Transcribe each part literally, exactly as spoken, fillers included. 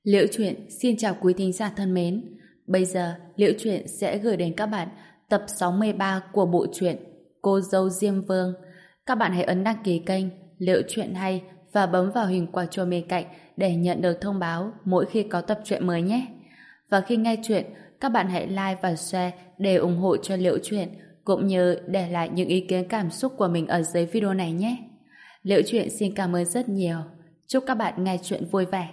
Liễu Chuyện xin chào quý thính giả thân mến. Bây giờ Liễu Chuyện sẽ gửi đến các bạn tập sáu mươi ba của bộ truyện Cô dâu Diêm Vương. Các bạn hãy ấn đăng ký kênh Liễu Chuyện Hay và bấm vào hình quả chuông bên cạnh để nhận được thông báo mỗi khi có tập truyện mới nhé. Và khi nghe chuyện, các bạn hãy like và share để ủng hộ cho Liễu Chuyện, cũng như để lại những ý kiến cảm xúc của mình ở dưới video này nhé. Liễu Chuyện xin cảm ơn rất nhiều. Chúc các bạn nghe chuyện vui vẻ.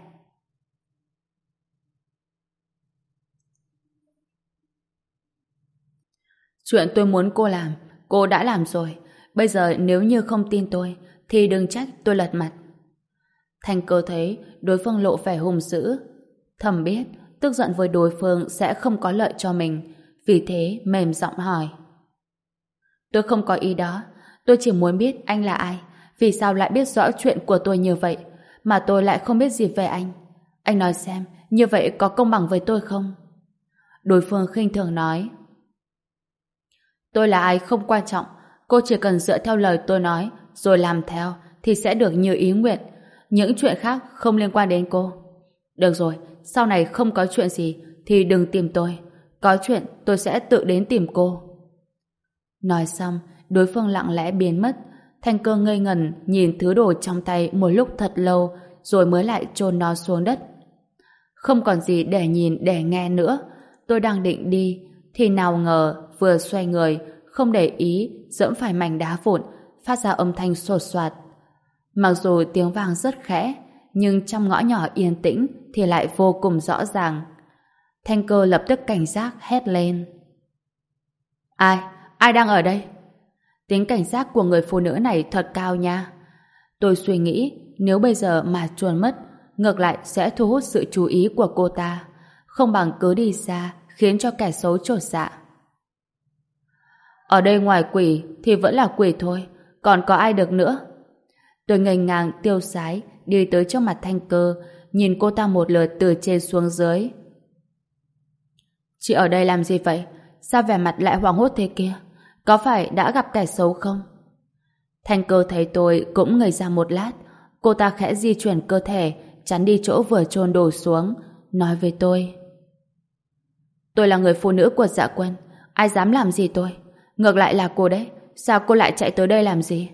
Chuyện tôi muốn cô làm, cô đã làm rồi. Bây giờ nếu như không tin tôi, thì đừng trách tôi lật mặt. Thanh Cơ thấy đối phương lộ vẻ hung dữ. Thầm biết, tức giận với đối phương sẽ không có lợi cho mình. Vì thế mềm giọng hỏi. Tôi không có ý đó. Tôi chỉ muốn biết anh là ai. Vì sao lại biết rõ chuyện của tôi như vậy, mà tôi lại không biết gì về anh. Anh nói xem, như vậy có công bằng với tôi không? Đối phương khinh thường nói. Tôi là ai không quan trọng, cô chỉ cần dựa theo lời tôi nói rồi làm theo thì sẽ được như ý nguyện. Những chuyện khác không liên quan đến cô. Được rồi, sau này không có chuyện gì thì đừng tìm tôi. Có chuyện tôi sẽ tự đến tìm cô. Nói xong, đối phương lặng lẽ biến mất. Thanh Cơ ngây ngẩn nhìn thứ đồ trong tay một lúc thật lâu rồi mới lại chôn nó xuống đất. Không còn gì để nhìn để nghe nữa. Tôi đang định đi thì nào ngờ vừa xoay người không để ý dẫm phải mảnh đá vụn phát ra âm thanh sột soạt. Mặc dù tiếng vang rất khẽ nhưng trong ngõ nhỏ yên tĩnh thì lại vô cùng rõ ràng. Thanh Cơ lập tức cảnh giác hét lên. Ai? Ai đang ở đây? Tính cảnh giác của người phụ nữ này thật cao nha. Tôi suy nghĩ nếu bây giờ mà chuồn mất ngược lại sẽ thu hút sự chú ý của cô ta, không bằng cứ đi xa khiến cho kẻ xấu chột dạ. Ở đây ngoài quỷ thì vẫn là quỷ thôi, còn có ai được nữa? Tôi nghênh ngang tiêu sái đi tới trước mặt Thanh Cơ, nhìn cô ta một lượt từ trên xuống dưới. Chị ở đây làm gì vậy? Sao vẻ mặt lại hoảng hốt thế kia? Có phải đã gặp kẻ xấu không? Thanh Cơ thấy tôi cũng ngây ra một lát, cô ta khẽ di chuyển cơ thể chắn đi chỗ vừa chôn đồ xuống, nói với tôi. Tôi là người phụ nữ của Dạ Quân, ai dám làm gì tôi? Ngược lại là cô đấy, sao cô lại chạy tới đây làm gì?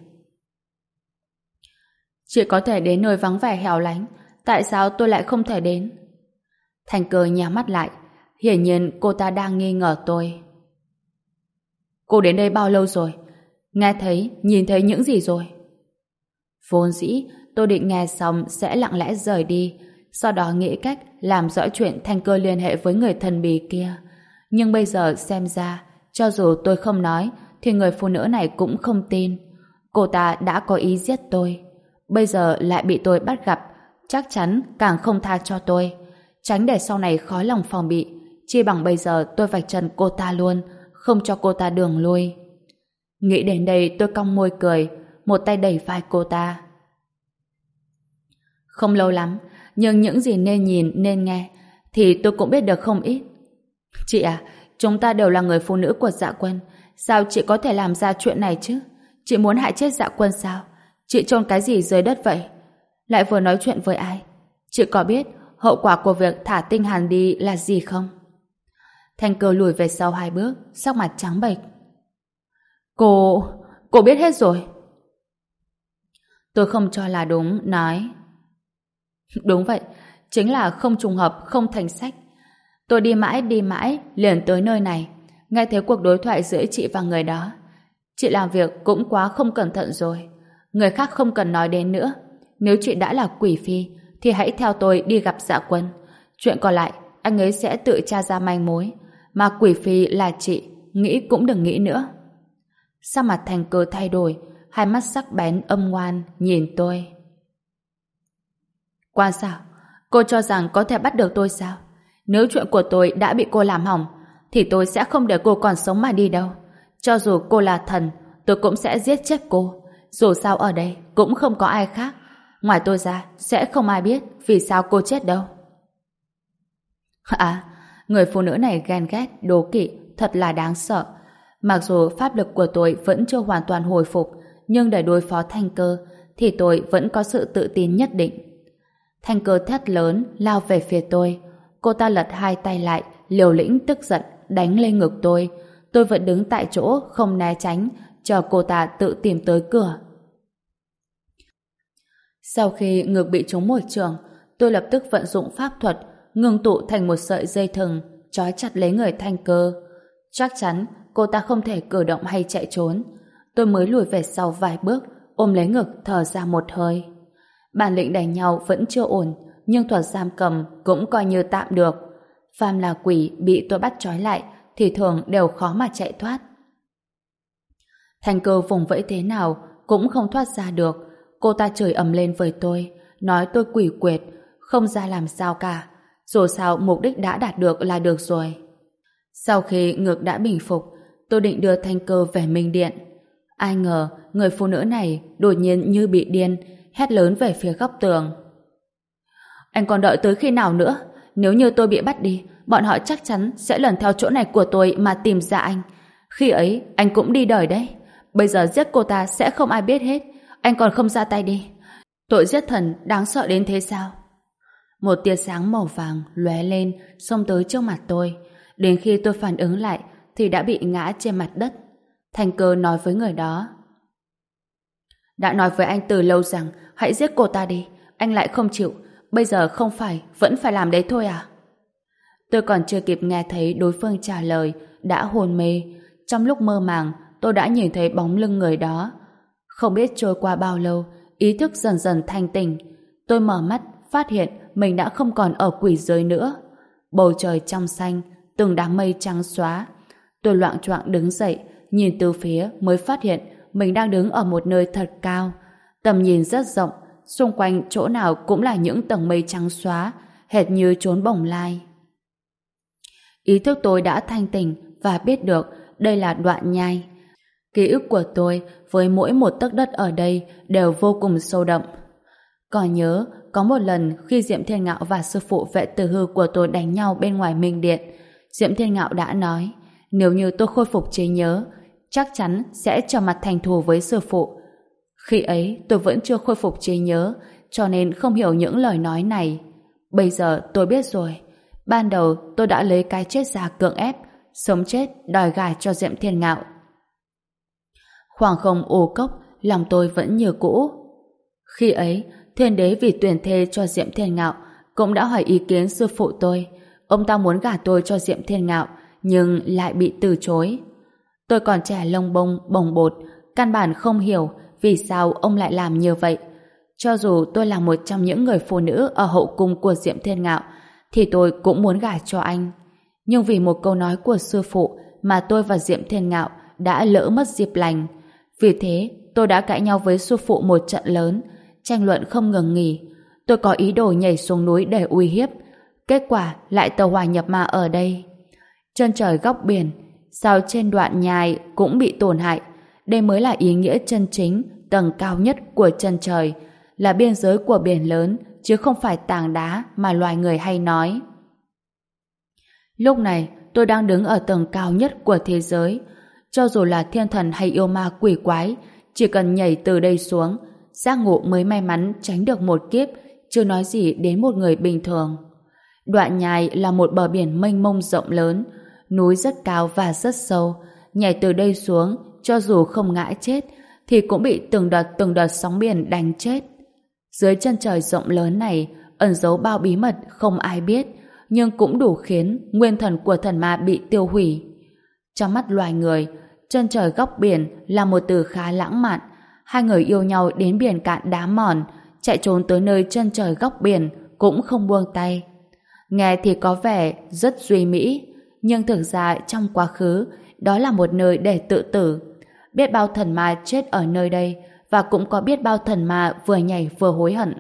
Chị có thể đến nơi vắng vẻ hẻo lánh, tại sao tôi lại không thể đến? Thanh Cơ nhắm mắt lại, hiển nhiên cô ta đang nghi ngờ tôi. Cô đến đây bao lâu rồi? Nghe thấy, nhìn thấy những gì rồi? Vốn dĩ, tôi định nghe xong sẽ lặng lẽ rời đi, sau đó nghĩ cách làm rõ chuyện Thanh Cơ liên hệ với người thần bí kia. Nhưng bây giờ xem ra, cho dù tôi không nói, thì người phụ nữ này cũng không tin. Cô ta đã có ý giết tôi. Bây giờ lại bị tôi bắt gặp, chắc chắn càng không tha cho tôi. Tránh để sau này khó lòng phòng bị, chi bằng bây giờ tôi vạch trần cô ta luôn, không cho cô ta đường lui. Nghĩ đến đây tôi cong môi cười, một tay đẩy vai cô ta. Không lâu lắm, nhưng những gì nên nhìn, nên nghe, thì tôi cũng biết được không ít. Chị à, chúng ta đều là người phụ nữ của Dạ Quân. Sao chị có thể làm ra chuyện này chứ? Chị muốn hại chết Dạ Quân sao? Chị chôn cái gì dưới đất vậy? Lại vừa nói chuyện với ai? Chị có biết hậu quả của việc thả Tinh Hàn đi là gì không? Thanh Cơ lùi về sau hai bước, sắc mặt trắng bệch. Cô... cô biết hết rồi. Tôi không cho là đúng, nói. Đúng vậy, chính là không trùng hợp, không thành sách. Tôi đi mãi đi mãi, liền tới nơi này, nghe thấy cuộc đối thoại giữa chị và người đó. Chị làm việc cũng quá không cẩn thận rồi. Người khác không cần nói đến nữa. Nếu chị đã là quỷ phi, thì hãy theo tôi đi gặp Dạ Quân. Chuyện còn lại, anh ấy sẽ tự tra ra manh mối. Mà quỷ phi là chị, nghĩ cũng đừng nghĩ nữa. Sắc mặt Thanh Cơ thay đổi, hai mắt sắc bén âm ngoan nhìn tôi. Quan sao? Cô cho rằng có thể bắt được tôi sao? Nếu chuyện của tôi đã bị cô làm hỏng, thì tôi sẽ không để cô còn sống mà đi đâu. Cho dù cô là thần, tôi cũng sẽ giết chết cô. Dù sao ở đây cũng không có ai khác. Ngoài tôi ra, sẽ không ai biết vì sao cô chết đâu. À, người phụ nữ này ghen ghét, đố kỵ, thật là đáng sợ. Mặc dù pháp lực của tôi vẫn chưa hoàn toàn hồi phục, nhưng để đối phó Thanh Cơ, thì tôi vẫn có sự tự tin nhất định. Thanh Cơ thét lớn lao về phía tôi. Cô ta lật hai tay lại, liều lĩnh tức giận đánh lên ngực tôi. Tôi vẫn đứng tại chỗ không né tránh, chờ cô ta tự tìm tới cửa. Sau khi ngực bị trúng một trường, tôi lập tức vận dụng pháp thuật, ngưng tụ thành một sợi dây thừng, trói chặt lấy người Thanh Cơ. Chắc chắn cô ta không thể cử động hay chạy trốn. Tôi mới lùi về sau vài bước, ôm lấy ngực thở ra một hơi. Bản lĩnh đánh nhau vẫn chưa ổn, nhưng thuật giam cầm cũng coi như tạm được. Phàm là quỷ bị tôi bắt trói lại thì thường đều khó mà chạy thoát. Thanh Cơ vùng vẫy thế nào cũng không thoát ra được. Cô ta chửi ầm lên với tôi, nói tôi quỷ quyệt, không ra làm sao cả. Dù sao mục đích đã đạt được là được rồi. Sau khi ngực đã bình phục, tôi định đưa Thanh Cơ về Minh Điện. Ai ngờ người phụ nữ này đột nhiên như bị điên, hét lớn về phía góc tường. Anh còn đợi tới khi nào nữa? Nếu như tôi bị bắt đi, bọn họ chắc chắn sẽ lần theo chỗ này của tôi mà tìm ra anh. Khi ấy, anh cũng đi đời đấy. Bây giờ giết cô ta sẽ không ai biết hết. Anh còn không ra tay đi. Tội giết thần đáng sợ đến thế sao? Một tia sáng màu vàng lóe lên, xông tới trước mặt tôi. Đến khi tôi phản ứng lại, thì đã bị ngã trên mặt đất. Thanh Cơ nói với người đó. Đã nói với anh từ lâu rằng hãy giết cô ta đi. Anh lại không chịu. Bây giờ không phải, vẫn phải làm đấy thôi à? Tôi còn chưa kịp nghe thấy đối phương trả lời, đã hôn mê. Trong lúc mơ màng, tôi đã nhìn thấy bóng lưng người đó. Không biết trôi qua bao lâu, ý thức dần dần thanh tỉnh. Tôi mở mắt, phát hiện mình đã không còn ở quỷ giới nữa. Bầu trời trong xanh, từng đám mây trắng xóa. Tôi loạng choạng đứng dậy, nhìn từ phía mới phát hiện mình đang đứng ở một nơi thật cao. Tầm nhìn rất rộng, xung quanh chỗ nào cũng là những tầng mây trắng xóa, hệt như chốn bồng lai. Ý thức tôi đã thanh tỉnh và biết được đây là Đoạn Nhai. Ký ức của tôi với mỗi một tấc đất ở đây đều vô cùng sâu đậm. Còn nhớ, có một lần khi Diệm Thiên Ngạo và sư phụ Vệ Tử Hư của tôi đánh nhau bên ngoài Minh Điện, Diệm Thiên Ngạo đã nói, nếu như tôi khôi phục trí nhớ, chắc chắn sẽ trở mặt thành thù với sư phụ. Khi ấy tôi vẫn chưa khôi phục trí nhớ, cho nên không hiểu những lời nói này. Bây giờ tôi biết rồi. Ban đầu tôi đã lấy cái chết ra cưỡng ép, sống chết đòi gả cho Diệm Thiên Ngạo. Khoảng không ô cốc, lòng tôi vẫn như cũ. Khi ấy, Thiên Đế vì tuyển thê cho Diệm Thiên Ngạo cũng đã hỏi ý kiến sư phụ tôi. Ông ta muốn gả tôi cho Diệm Thiên Ngạo, nhưng lại bị từ chối. Tôi còn trẻ lông bông, bồng bột, căn bản không hiểu vì sao ông lại làm như vậy. Cho dù tôi là một trong những người phụ nữ ở hậu cung của Diệm Thiên Ngạo, thì tôi cũng muốn gả cho anh. Nhưng vì một câu nói của sư phụ mà tôi và Diệm Thiên Ngạo đã lỡ mất dịp lành. Vì thế, tôi đã cãi nhau với sư phụ một trận lớn, tranh luận không ngừng nghỉ. Tôi có ý đồ nhảy xuống núi để uy hiếp. Kết quả lại tàu hỏa nhập ma ở đây. Chân trời góc biển, sao trên Đoạn Nhai cũng bị tổn hại. Đây mới là ý nghĩa chân chính, tầng cao nhất của chân trời, là biên giới của biển lớn, chứ không phải tảng đá mà loài người hay nói. Lúc này, tôi đang đứng ở tầng cao nhất của thế giới. Cho dù là thiên thần hay yêu ma quỷ quái, chỉ cần nhảy từ đây xuống, giác ngộ mới may mắn tránh được một kiếp, chưa nói gì đến một người bình thường. Đoạn Nhai là một bờ biển mênh mông rộng lớn, núi rất cao và rất sâu. Nhảy từ đây xuống, cho dù không ngã chết, thì cũng bị từng đợt từng đợt sóng biển đánh chết. Dưới chân trời rộng lớn này, ẩn giấu bao bí mật không ai biết, nhưng cũng đủ khiến nguyên thần của thần ma bị tiêu hủy. Trong mắt loài người, chân trời góc biển là một từ khá lãng mạn. Hai người yêu nhau đến biển cạn đá mòn, chạy trốn tới nơi chân trời góc biển cũng không buông tay. Nghe thì có vẻ rất duy mỹ, nhưng thực ra trong quá khứ đó là một nơi để tự tử. Biết bao thần ma chết ở nơi đây, và cũng có biết bao thần ma vừa nhảy vừa hối hận.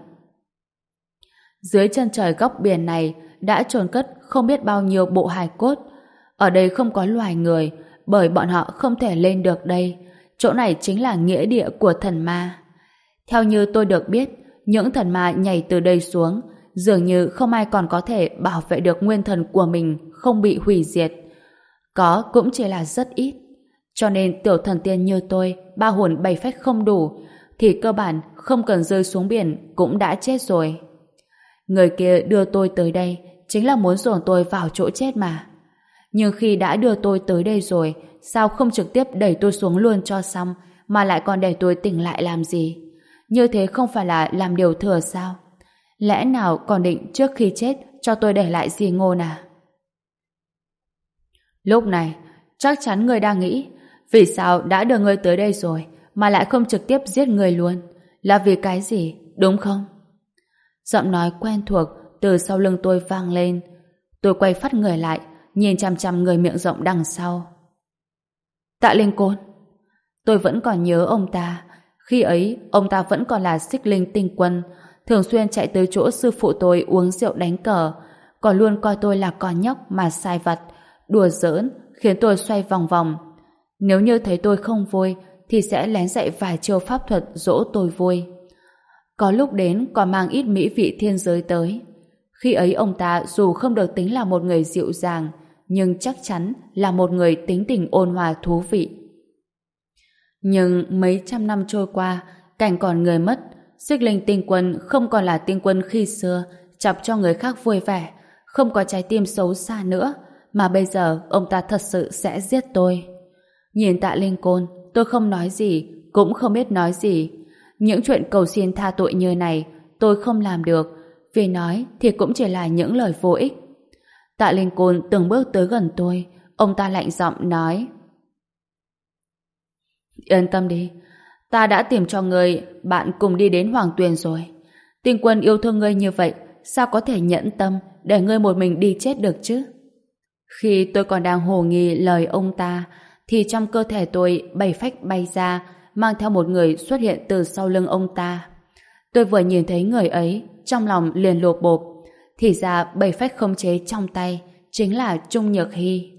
Dưới chân trời góc biển này đã chôn cất không biết bao nhiêu bộ hài cốt. Ở đây không có loài người, bởi bọn họ không thể lên được đây. Chỗ này chính là nghĩa địa của thần ma. Theo như tôi được biết, những thần ma nhảy từ đây xuống, dường như không ai còn có thể bảo vệ được nguyên thần của mình không bị hủy diệt. Có cũng chỉ là rất ít. Cho nên tiểu thần tiên như tôi, ba hồn bảy phách không đủ, thì cơ bản không cần rơi xuống biển cũng đã chết rồi. Người kia đưa tôi tới đây chính là muốn dồn tôi vào chỗ chết mà. Nhưng khi đã đưa tôi tới đây rồi, sao không trực tiếp đẩy tôi xuống luôn cho xong, mà lại còn để tôi tỉnh lại làm gì? Như thế không phải là làm điều thừa sao? Lẽ nào còn định trước khi chết cho tôi để lại gì ngôn à? Lúc này, chắc chắn người đang nghĩ, vì sao đã đưa người tới đây rồi mà lại không trực tiếp giết người luôn? Là vì cái gì, đúng không? Giọng nói quen thuộc từ sau lưng tôi vang lên. Tôi quay phát người lại, nhìn chằm chằm người miệng rộng đằng sau. Tạ Linh Côn. Tôi vẫn còn nhớ ông ta. Khi ấy, ông ta vẫn còn là Xích Linh Tinh Quân, thường xuyên chạy tới chỗ sư phụ tôi uống rượu đánh cờ, còn luôn coi tôi là con nhóc mà sai vặt, đùa giỡn, khiến tôi xoay vòng vòng. Nếu như thấy tôi không vui, thì sẽ lén dạy vài chiêu pháp thuật dỗ tôi vui. Có lúc đến còn mang ít mỹ vị thiên giới tới. Khi ấy ông ta dù không được tính là một người dịu dàng, nhưng chắc chắn là một người tính tình ôn hòa thú vị. Nhưng mấy trăm năm trôi qua, cảnh còn người mất, Xích Linh Tinh Quân không còn là tinh quân khi xưa, chọc cho người khác vui vẻ, không có trái tim xấu xa nữa, mà bây giờ ông ta thật sự sẽ giết tôi. Nhìn Tạ Linh Côn, tôi không nói gì, cũng không biết nói gì. Những chuyện cầu xin tha tội như này, tôi không làm được, vì nói thì cũng chỉ là những lời vô ích. Tạ Linh Côn từng bước tới gần tôi, ông ta lạnh giọng nói: Yên tâm đi, ta đã tìm cho ngươi bạn cùng đi đến Hoàng Tuyền rồi. Tinh Quân yêu thương ngươi như vậy, sao có thể nhẫn tâm để ngươi một mình đi chết được chứ? Khi tôi còn đang hồ nghi lời ông ta, thì trong cơ thể tôi bảy phách bay ra, mang theo một người xuất hiện từ sau lưng ông ta. Tôi vừa nhìn thấy người ấy, trong lòng liền lột bột. Thì ra bảy phách khống chế trong tay chính là Trung Nhược Hy.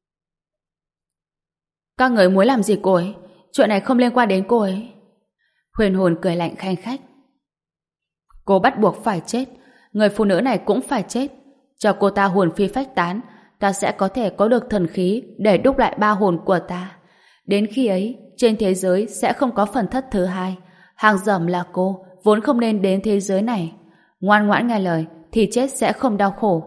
Các người muốn làm gì cô ấy? Chuyện này không liên quan đến cô ấy. Huyền Hồn cười lạnh khanh khách. Cô bắt buộc phải chết, người phụ nữ này cũng phải chết. Cho cô ta hồn phi phách tán, ta sẽ có thể có được thần khí để đúc lại ba hồn của ta. Đến khi ấy, trên thế giới sẽ không có phần thất thứ hai. Hàng dởm là cô, vốn không nên đến thế giới này. Ngoan ngoãn nghe lời, thì chết sẽ không đau khổ.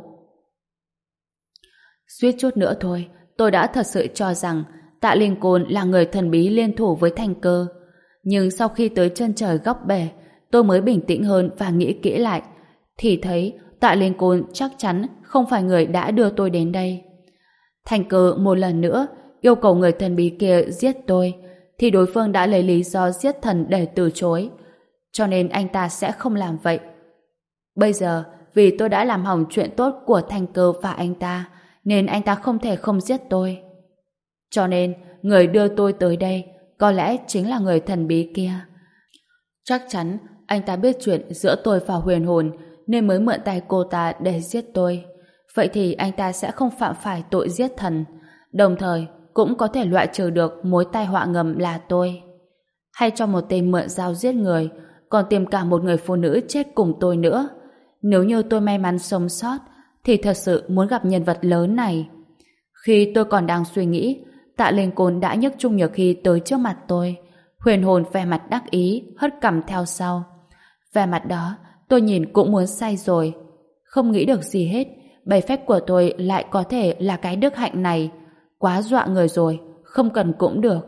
Suýt chút nữa thôi, tôi đã thật sự cho rằng Tạ Linh Côn là người thần bí liên thủ với Thanh Cơ. Nhưng sau khi tới chân trời góc bể, tôi mới bình tĩnh hơn và nghĩ kỹ lại, thì thấy Tạ Linh Côn chắc chắn không phải người đã đưa tôi đến đây. Thanh Cơ một lần nữa yêu cầu người thần bí kia giết tôi, thì đối phương đã lấy lý do giết thần để từ chối, cho nên anh ta sẽ không làm vậy. Bây giờ, vì tôi đã làm hỏng chuyện tốt của Thanh Cơ và anh ta, nên anh ta không thể không giết tôi. Cho nên, người đưa tôi tới đây có lẽ chính là người thần bí kia. Chắc chắn anh ta biết chuyện giữa tôi và Huyền Hồn, nên mới mượn tay cô ta để giết tôi. Vậy thì anh ta sẽ không phạm phải tội giết thần, đồng thời cũng có thể loại trừ được mối tai họa ngầm là tôi. Hay cho một tên mượn dao giết người, còn tìm cả một người phụ nữ chết cùng tôi nữa. Nếu như tôi may mắn sống sót, thì thật sự muốn gặp nhân vật lớn này. Khi tôi còn đang suy nghĩ, Tạ Linh Côn đã nhấc Trung Nhược Hy tới trước mặt tôi. Huyền Hồn vẻ mặt đắc ý, hất cằm theo sau. Vẻ mặt đó, tôi nhìn cũng muốn say rồi. Không nghĩ được gì hết, bảy phép của tôi lại có thể là cái đức hạnh này. Quá dọa người rồi, không cần cũng được.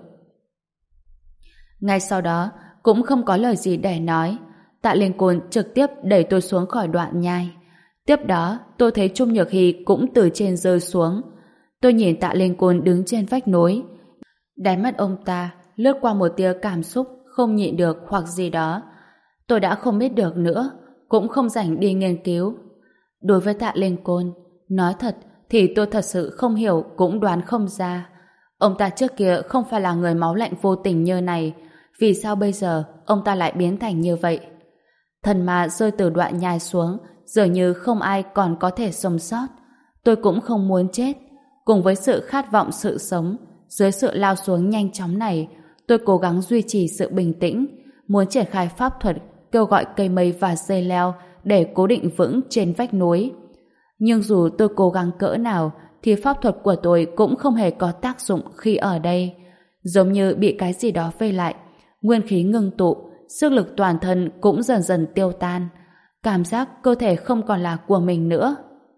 Ngay sau đó, cũng không có lời gì để nói. Tạ Linh Côn trực tiếp đẩy tôi xuống khỏi đoạn nhai. Tiếp đó, tôi thấy Trung Nhược Hy cũng từ trên rơi xuống. Tôi nhìn Tạ Linh Côn đứng trên vách núi. Đáy mắt ông ta lướt qua một tia cảm xúc không nhịn được hoặc gì đó. Tôi đã không biết được nữa, cũng không rảnh đi nghiên cứu. Đối với Tạ Linh Côn, nói thật thì tôi thật sự không hiểu cũng đoán không ra. Ông ta trước kia không phải là người máu lạnh vô tình như này, vì sao bây giờ ông ta lại biến thành như vậy? Thần ma rơi từ đoạn nhai xuống, dường như không ai còn có thể sống sót. Tôi cũng không muốn chết. Cùng với sự khát vọng sự sống, dưới sự lao xuống nhanh chóng này, tôi cố gắng duy trì sự bình tĩnh, muốn triển khai pháp thuật, kêu gọi cây mây và dây leo để cố định vững trên vách núi. Nhưng dù tôi cố gắng cỡ nào, thì pháp thuật của tôi cũng không hề có tác dụng khi ở đây. Giống như bị cái gì đó vây lại, nguyên khí ngưng tụ, sức lực toàn thân cũng dần dần tiêu tan. cảm giác cơ thể không còn là của mình nữa.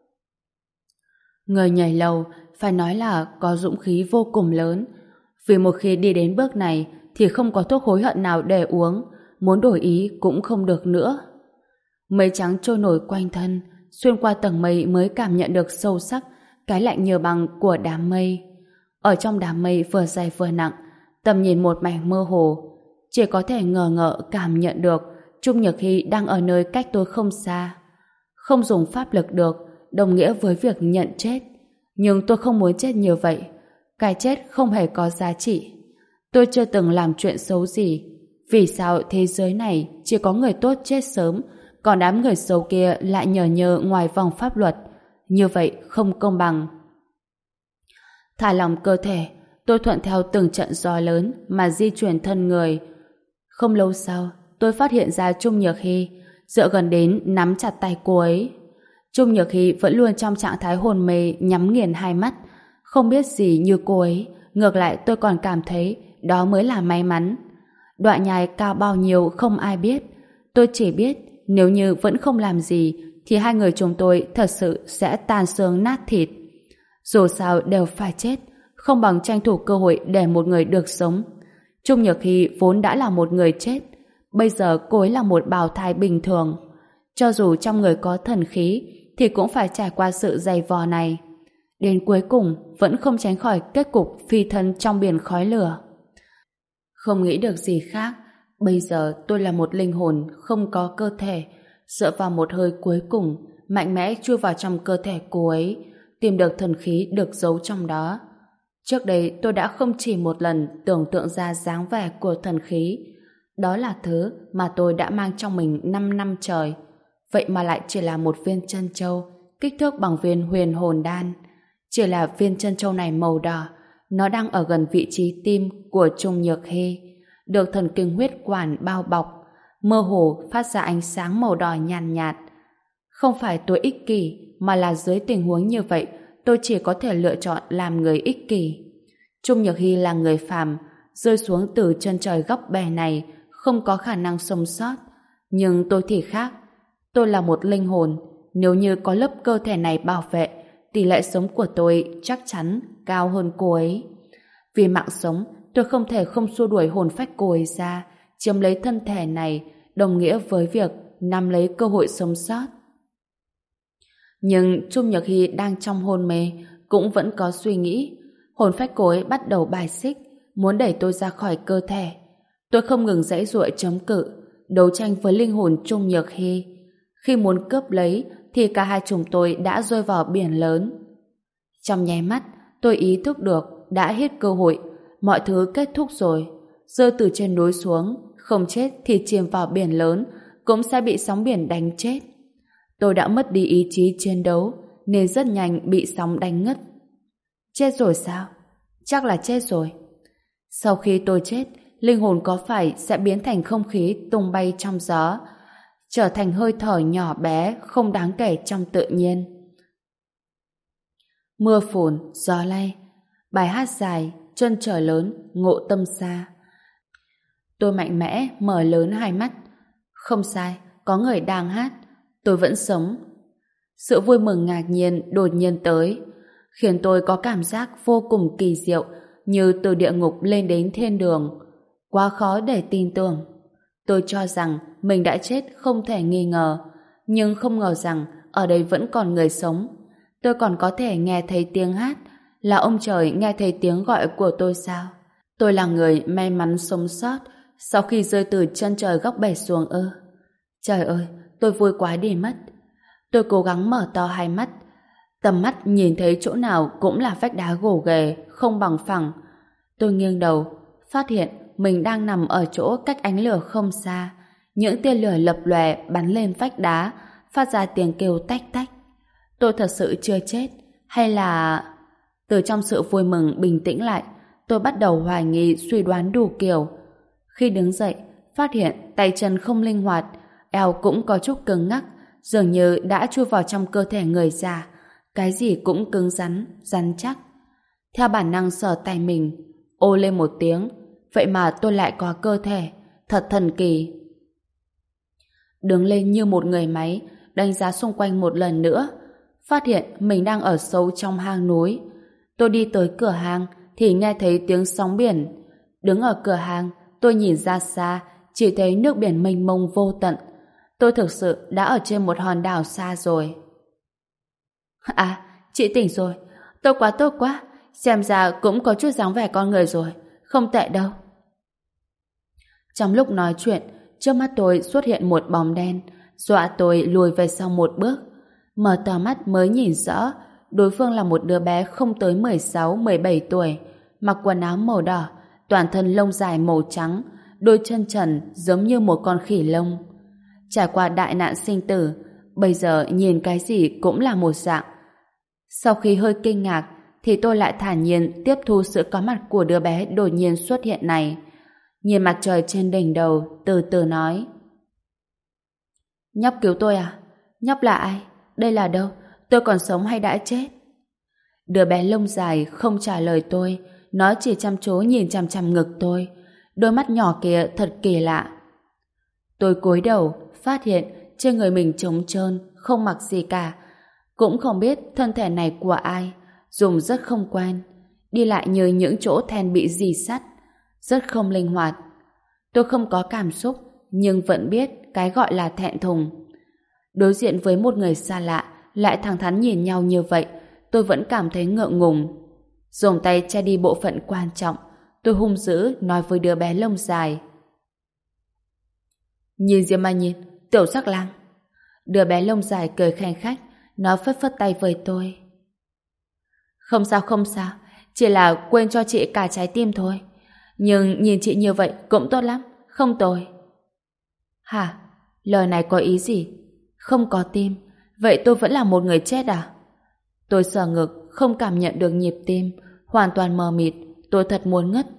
Người nhảy lầu phải nói là có dũng khí vô cùng lớn, vì một khi đi đến bước này thì không có thuốc hối hận nào để uống, muốn đổi ý cũng không được nữa. Mây trắng trôi nổi quanh thân, xuyên qua tầng mây mới cảm nhận được sâu sắc cái lạnh như băng của đám mây. Ở trong đám mây vừa dày vừa nặng, tầm nhìn một mảnh mơ hồ, chỉ có thể ngờ ngợ cảm nhận được Trung Nhược Hy đang ở nơi cách tôi không xa. Không dùng pháp lực được, đồng nghĩa với việc nhận chết. Nhưng tôi không muốn chết như vậy. Cái chết không hề có giá trị. Tôi chưa từng làm chuyện xấu gì. Vì sao thế giới này chỉ có người tốt chết sớm, còn đám người xấu kia lại nhờ nhơ ngoài vòng pháp luật? Như vậy không công bằng. Thả lỏng cơ thể, tôi thuận theo từng trận gió lớn mà di chuyển thân người. Không lâu sau, tôi phát hiện ra Trung Nhược Hy, dựa gần đến nắm chặt tay cô ấy. Trung Nhược Hy vẫn luôn trong trạng thái hôn mê, nhắm nghiền hai mắt, không biết gì như cô ấy. Ngược lại tôi còn cảm thấy đó mới là may mắn. Đoạn nhai cao bao nhiêu không ai biết. Tôi chỉ biết nếu như vẫn không làm gì thì hai người chúng tôi thật sự sẽ tan xương nát thịt. Dù sao đều phải chết, không bằng tranh thủ cơ hội để một người được sống. Trung Nhược Hy vốn đã là một người chết, bây giờ cô ấy là một bào thai bình thường. Cho dù trong người có thần khí thì cũng phải trải qua sự dày vò này. Đến cuối cùng vẫn không tránh khỏi kết cục phi thân trong biển khói lửa. Không nghĩ được gì khác, bây giờ tôi là một linh hồn không có cơ thể, dựa vào một hơi cuối cùng mạnh mẽ chui vào trong cơ thể cô ấy, tìm được thần khí được giấu trong đó. Trước đây tôi đã không chỉ một lần tưởng tượng ra dáng vẻ của thần khí. Đó là thứ mà tôi đã mang trong mình năm năm trời. Vậy mà lại chỉ là một viên chân châu, kích thước bằng viên huyền hồn đan. Chỉ là viên chân châu này màu đỏ, nó đang ở gần vị trí tim của Trung Nhược Hy, được thần kinh huyết quản bao bọc, mơ hồ phát ra ánh sáng màu đỏ nhàn nhạt, nhạt. Không phải tôi ích kỷ, mà là dưới tình huống như vậy, tôi chỉ có thể lựa chọn làm người ích kỷ. Trung Nhược Hy là người phàm, rơi xuống từ chân trời góc bè này, không có khả năng sống sót. Nhưng tôi thì khác. Tôi là một linh hồn, nếu như có lớp cơ thể này bảo vệ, tỷ lệ sống của tôi chắc chắn cao hơn cô ấy. Vì mạng sống, tôi không thể không xua đuổi hồn phách cô ấy ra, chiếm lấy thân thể này, đồng nghĩa với việc nắm lấy cơ hội sống sót. Nhưng Trung Nhược Hy đang trong hôn mê, cũng vẫn có suy nghĩ. Hồn phách cô ấy bắt đầu bài xích, muốn đẩy tôi ra khỏi cơ thể. Tôi không ngừng giãy giụa chống cự, đấu tranh với linh hồn Trung Nhược Hy. Khi muốn cướp lấy, thì cả hai chúng tôi đã rơi vào biển lớn. Trong nháy mắt, tôi ý thức được đã hết cơ hội, mọi thứ kết thúc rồi. Rơi từ trên núi xuống, không chết thì chìm vào biển lớn, cũng sẽ bị sóng biển đánh chết. Tôi đã mất đi ý chí chiến đấu, nên rất nhanh bị sóng đánh ngất. Chết rồi sao? Chắc là chết rồi. Sau khi tôi chết, linh hồn có phải sẽ biến thành không khí tung bay trong gió, trở thành hơi thở nhỏ bé, không đáng kể trong tự nhiên. Mưa phùn, gió lay, bài hát dài, chân trời lớn, ngộ tâm xa. Tôi mạnh mẽ, mở lớn hai mắt. Không sai, có người đang hát. Tôi vẫn sống. Sự vui mừng ngạc nhiên đột nhiên tới, khiến tôi có cảm giác vô cùng kỳ diệu, như từ địa ngục lên đến thiên đường. Quá khó để tin tưởng. Tôi cho rằng mình đã chết không thể nghi ngờ, nhưng không ngờ rằng ở đây vẫn còn người sống. Tôi còn có thể nghe thấy tiếng hát. Là ông trời nghe thấy tiếng gọi của tôi sao? Tôi là người may mắn sống sót sau khi rơi từ chân trời góc bể xuống ư? Trời ơi, tôi vui quá đi mất. Tôi cố gắng mở to hai mắt. Tầm mắt nhìn thấy chỗ nào cũng là vách đá gồ ghề, không bằng phẳng. Tôi nghiêng đầu, phát hiện mình đang nằm ở chỗ cách ánh lửa không xa. Những tia lửa lập lòe bắn lên vách đá, phát ra tiếng kêu tách tách. Tôi thật sự chưa chết, hay là... Từ trong sự vui mừng bình tĩnh lại, tôi bắt đầu hoài nghi suy đoán đủ kiểu. Khi đứng dậy, phát hiện tay chân không linh hoạt, eo cũng có chút cứng ngắc, dường như đã chui vào trong cơ thể người già. Cái gì cũng cứng rắn, rắn chắc. Theo bản năng sờ tay mình, ô lên một tiếng, vậy mà tôi lại có cơ thể, thật thần kỳ. Đứng lên như một người máy, đánh giá xung quanh một lần nữa, phát hiện mình đang ở sâu trong hang núi. Tôi đi tới cửa hang thì nghe thấy tiếng sóng biển. Đứng ở cửa hang, tôi nhìn ra xa, chỉ thấy nước biển mênh mông vô tận. Tôi thực sự đã ở trên một hòn đảo xa rồi. À, chị tỉnh rồi. Tôi quá tốt quá. Xem ra cũng có chút dáng vẻ con người rồi. Không tệ đâu. Trong lúc nói chuyện, trước mắt tôi xuất hiện một bóng đen, dọa tôi lùi về sau một bước. Mở to mắt mới nhìn rõ, đối phương là một đứa bé không tới mười sáu mười bảy tuổi, mặc quần áo màu đỏ, toàn thân lông dài màu trắng, đôi chân trần giống như một con khỉ lông. Trải qua đại nạn sinh tử, bây giờ nhìn cái gì cũng là một dạng. Sau khi hơi kinh ngạc, thì tôi lại thản nhiên tiếp thu sự có mặt của đứa bé đột nhiên xuất hiện này. Nhìn mặt trời trên đỉnh đầu, từ từ nói: Nhóc cứu tôi à? Nhóc là ai? Đây là đâu? Tôi còn sống hay đã chết? Đứa bé lông dài không trả lời tôi, nó chỉ chăm chú nhìn chằm chằm ngực tôi. Đôi mắt nhỏ kia thật kỳ lạ. Tôi cúi đầu, phát hiện trên người mình trống trơn, không mặc gì cả. Cũng không biết thân thể này của ai, dùng rất không quen, đi lại như những chỗ then bị rì sắt, rất không linh hoạt. Tôi không có cảm xúc, nhưng vẫn biết cái gọi là thẹn thùng. Đối diện với một người xa lạ, lại thẳng thắn nhìn nhau như vậy, tôi vẫn cảm thấy ngượng ngùng. Dùng tay che đi bộ phận quan trọng, tôi hung dữ nói với đứa bé lông dài: Nhìn gì mà nhìn, tiểu sắc lang. Đứa bé lông dài cười khanh khách, nó phất phất tay với tôi. Không sao không sao, chỉ là quên cho chị cả trái tim thôi. Nhưng nhìn chị như vậy cũng tốt lắm, không tồi. Hả? Lời này có ý gì? Không có tim, vậy tôi vẫn là một người chết à? Tôi sờ ngực, không cảm nhận được nhịp tim, hoàn toàn mờ mịt, tôi thật muốn ngất.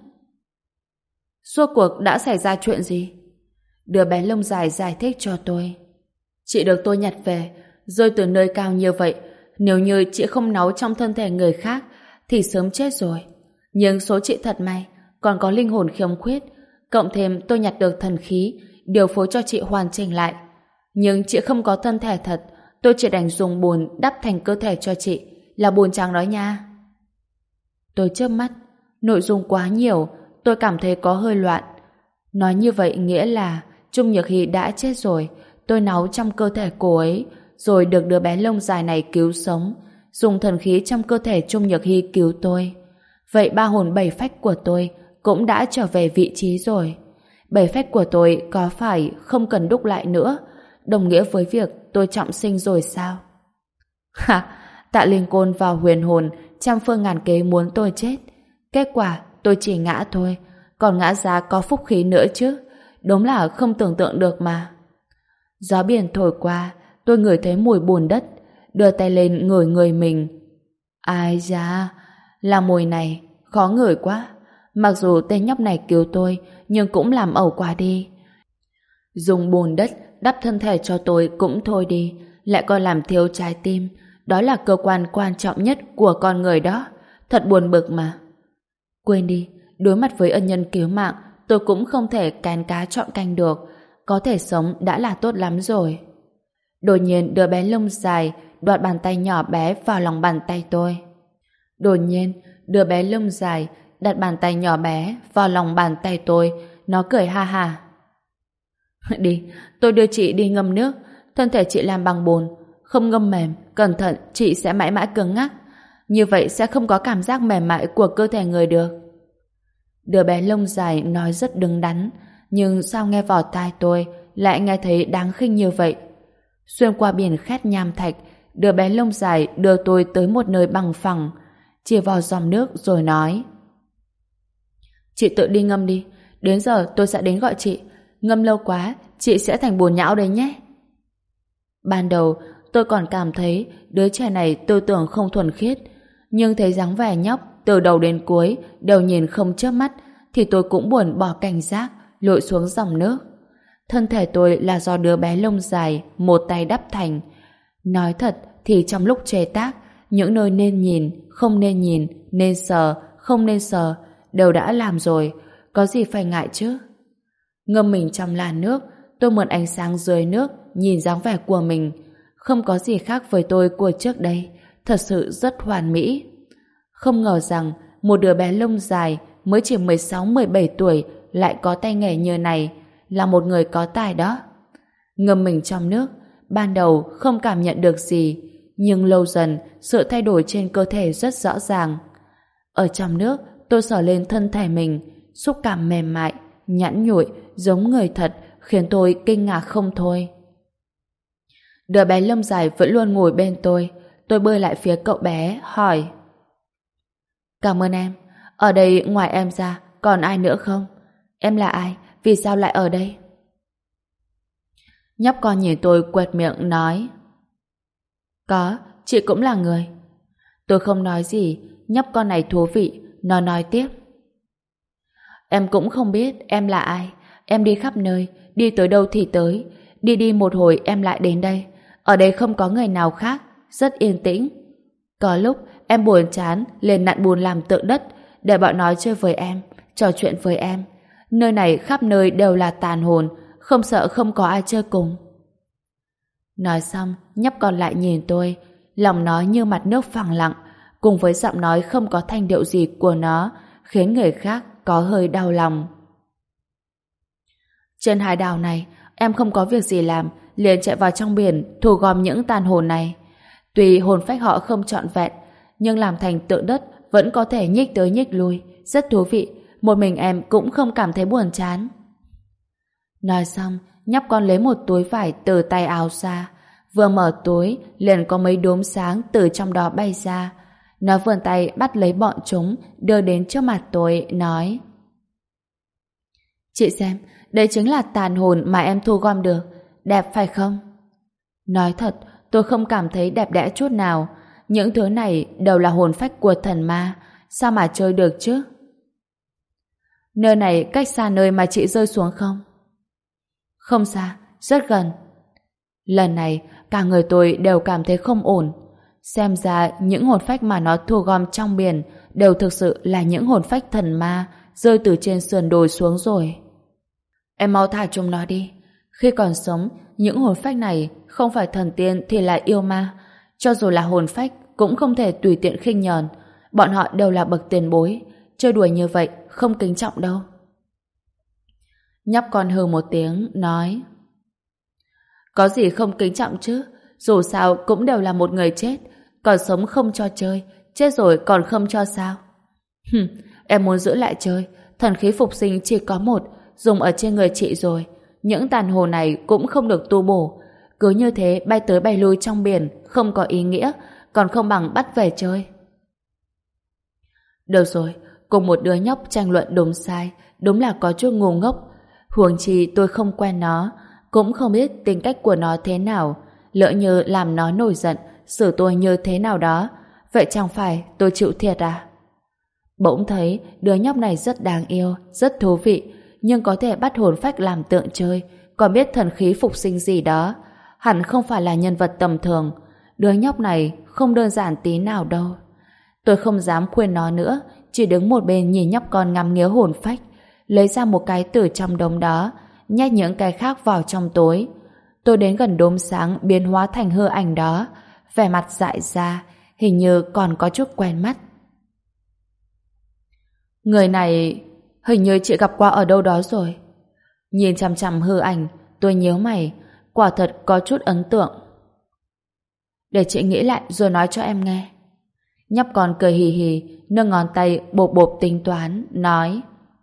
Suốt cuộc đã xảy ra chuyện gì? Đứa bé lông dài giải thích cho tôi. Chị được tôi nhặt về, rơi từ nơi cao như vậy. Nếu như chị không náu trong thân thể người khác thì sớm chết rồi. Nhưng số chị thật may, còn có linh hồn khiếm khuyết, cộng thêm tôi nhặt được thần khí, điều phối cho chị hoàn chỉnh lại. Nhưng chị không có thân thể thật, tôi chỉ đành dùng bùn đắp thành cơ thể cho chị, là bùn trắng đó nha. Tôi chớp mắt, nội dung quá nhiều, tôi cảm thấy có hơi loạn. Nói như vậy nghĩa là Trung Nhược Hy đã chết rồi, tôi náu trong cơ thể cô ấy, rồi được đứa bé lông dài này cứu sống, dùng thần khí trong cơ thể Trung Nhược Hy cứu tôi. Vậy ba hồn bảy phách của tôi cũng đã trở về vị trí rồi. Bảy phách của tôi có phải không cần đúc lại nữa, đồng nghĩa với việc tôi trọng sinh rồi sao? Ha! Tạ Linh Côn vào huyền hồn, trăm phương ngàn kế muốn tôi chết. Kết quả tôi chỉ ngã thôi, còn ngã ra có phúc khí nữa chứ. Đúng là không tưởng tượng được mà. Gió biển thổi qua, tôi ngửi thấy mùi bùn đất, đưa tay lên ngửi người mình. Ai da, là mùi này, khó ngửi quá. Mặc dù tên nhóc này cứu tôi, nhưng cũng làm ẩu quá đi. Dùng bùn đất đắp thân thể cho tôi cũng thôi đi, lại còn làm thiếu trái tim. Đó là cơ quan quan trọng nhất của con người đó. Thật buồn bực mà. Quên đi, đối mặt với ân nhân cứu mạng, tôi cũng không thể cán cá chọn canh được. Có thể sống đã là tốt lắm rồi. Đột nhiên đứa bé lông dài đoạt bàn tay nhỏ bé vào lòng bàn tay tôi. Đột nhiên đứa bé lông dài đặt bàn tay nhỏ bé vào lòng bàn tay tôi. Nó cười ha ha. Đi, tôi đưa chị đi ngâm nước. Thân thể chị làm bằng bùn, không ngâm mềm, cẩn thận chị sẽ mãi mãi cứng ngắc. Như vậy sẽ không có cảm giác mềm mại của cơ thể người được. Đứa bé lông dài nói rất đứng đắn, nhưng sao nghe vào tai tôi lại nghe thấy đáng khinh như vậy. Xuyên qua biển khét nham thạch, đứa bé lông dài đưa tôi tới một nơi bằng phẳng, chỉ vào dòng nước rồi nói: Chị tự đi ngâm đi, đến giờ tôi sẽ đến gọi chị. Ngâm lâu quá, chị sẽ thành bùn nhão đấy nhé. Ban đầu tôi còn cảm thấy đứa trẻ này tư tưởng không thuần khiết, nhưng thấy dáng vẻ nhóc từ đầu đến cuối đều nhìn không chớp mắt, thì tôi cũng buồn bỏ cảnh giác, lội xuống dòng nước. Thân thể tôi là do đứa bé lông dài một tay đắp thành. Nói thật thì trong lúc chế tác, những nơi nên nhìn, không nên nhìn, nên sờ, không nên sờ đều đã làm rồi, có gì phải ngại chứ. Ngâm mình trong làn nước, Tôi mượn ánh sáng dưới nước, nhìn dáng vẻ của mình. Không có gì khác với tôi của trước đây. Thật sự rất hoàn mỹ. Không ngờ rằng một đứa bé lông dài mới chỉ mười sáu mười bảy tuổi lại có tay nghề như này, là một người có tài đó. Ngâm mình trong nước, ban đầu không cảm nhận được gì, nhưng lâu dần sự thay đổi trên cơ thể rất rõ ràng. Ở trong nước, tôi sờ lên thân thể mình, xúc cảm mềm mại, nhẵn nhụi, giống người thật, khiến tôi kinh ngạc không thôi. Đứa bé lông dài vẫn luôn ngồi bên tôi. Tôi bơi lại phía cậu bé, hỏi: Cảm ơn em. Ở đây ngoài em ra, còn ai nữa không? Em là ai? Vì sao lại ở đây? Nhóc con nhìn tôi quẹt miệng nói: Có, chị cũng là người. Tôi không nói gì. Nhóc con này thú vị. Nó nói tiếp: Em cũng không biết em là ai. Em đi khắp nơi, đi tới đâu thì tới. Đi đi một hồi em lại đến đây. Ở đây không có người nào khác, rất yên tĩnh. Có lúc em buồn chán lên nặn bùn làm tượng đất để bọn nó chơi với em, trò chuyện với em. Nơi này khắp nơi đều là tàn hồn, không sợ không có ai chơi cùng. Nói xong, nhóc con lại nhìn tôi, lòng nó như mặt nước phẳng lặng, cùng với giọng nói không có thanh điệu gì của nó, khiến người khác có hơi đau lòng. Trên hải đảo này, em không có việc gì làm, liền chạy vào trong biển thu gom những tàn hồn này. Tuy hồn phách họ không trọn vẹn, nhưng làm thành tượng đất vẫn có thể nhích tới nhích lui, rất thú vị. Một mình em cũng không cảm thấy buồn chán. Nói xong, nhóc con lấy một túi vải từ tay áo ra. Vừa mở túi, liền có mấy đốm sáng từ trong đó bay ra. Nó vươn tay bắt lấy bọn chúng, đưa đến trước mặt tôi, nói: Chị xem, đây chính là tàn hồn mà em thu gom được. Đẹp phải không? Nói thật, tôi không cảm thấy đẹp đẽ chút nào. Những thứ này đều là hồn phách của thần ma. Sao mà chơi được chứ? Nơi này cách xa nơi mà chị rơi xuống không? Không xa, rất gần. Lần này, cả người tôi đều cảm thấy không ổn. Xem ra những hồn phách mà nó thu gom trong biển đều thực sự là những hồn phách thần ma rơi từ trên sườn đồi xuống rồi. Em mau thả chúng nó đi. Khi còn sống, những hồn phách này không phải thần tiên thì là yêu ma. Cho dù là hồn phách cũng không thể tùy tiện khinh nhờn. Bọn họ đều là bậc tiền bối. Chơi đùa như vậy không kính trọng đâu. Nhóc con hừ một tiếng, nói: Có gì không kính trọng chứ? Dù sao cũng đều là một người chết. Còn sống không cho chơi, chết rồi còn không cho sao? Hừm, em muốn giữ lại chơi. Thần khí phục sinh chỉ có một, dùng ở trên người chị rồi. Những tàn hồn này cũng không được tu bổ. Cứ như thế bay tới bay lui trong biển không có ý nghĩa, còn không bằng bắt về chơi. Được rồi, cùng một đứa nhóc tranh luận đúng sai, đúng là có chút ngu ngốc. Huống chi tôi không quen nó, cũng không biết tính cách của nó thế nào. Lỡ như làm nó nổi giận, xử tôi như thế nào đó, vậy chẳng phải tôi chịu thiệt à? Bỗng thấy đứa nhóc này rất đáng yêu, rất thú vị, nhưng có thể bắt hồn phách làm tượng chơi, còn biết thần khí phục sinh gì đó. Hẳn không phải là nhân vật tầm thường. Đứa nhóc này không đơn giản tí nào đâu. Tôi không dám khuyên nó nữa, chỉ đứng một bên nhìn nhóc con ngắm nghía hồn phách, lấy ra một cái từ trong đống đó, nhét những cái khác vào trong tối. Tôi đến gần đốm sáng biến hóa thành hư ảnh đó, vẻ mặt dại ra, hình như còn có chút quen mắt. Người này hình như chị gặp qua ở đâu đó rồi. Nhìn chằm chằm hư ảnh, tôi nhíu mày, quả thật có chút ấn tượng. Để chị nghĩ lại rồi nói cho em nghe. Nhóc con cười hì hì, nâng ngón tay bộp bộp tính toán, nói: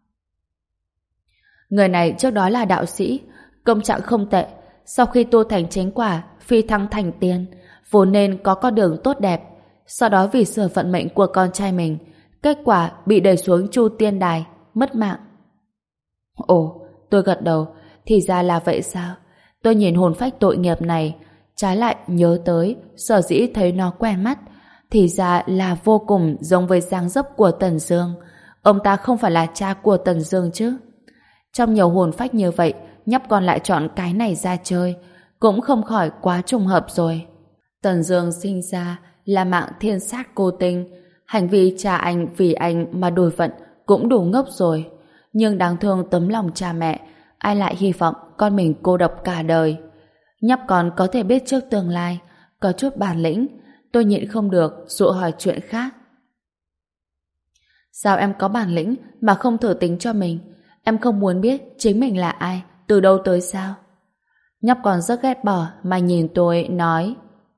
Người này trước đó là đạo sĩ, công trạng không tệ. Sau khi tu thành chính quả, phi thăng thành tiên, vốn nên có con đường tốt đẹp. Sau đó vì sửa vận mệnh của con trai mình, kết quả bị đẩy xuống Chu Tiên Đài, mất mạng. Ồ, tôi gật đầu. Thì ra là vậy sao? Tôi nhìn hồn phách tội nghiệp này, trái lại nhớ tới, sở dĩ thấy nó quen mắt, thì ra là vô cùng giống với dáng dấp của Tần Dương. Ông ta không phải là cha của Tần Dương chứ? Trong nhiều hồn phách như vậy, nhóc con lại chọn cái này ra chơi, cũng không khỏi quá trùng hợp rồi. Tần Dương sinh ra là mạng thiên sát cô tinh, hành vi cha anh vì anh mà đổi vận cũng đủ ngốc rồi. Nhưng đáng thương tấm lòng cha mẹ, ai lại hy vọng con mình cô độc cả đời. Nhóc con có thể biết trước tương lai, có chút bản lĩnh, tôi nhịn không được dụ hỏi chuyện khác. Sao em có bản lĩnh mà không thử tính cho mình? Em không muốn biết chính mình là ai, từ đâu tới sao? Nhóc con rất ghét bỏ mà nhìn tôi nói: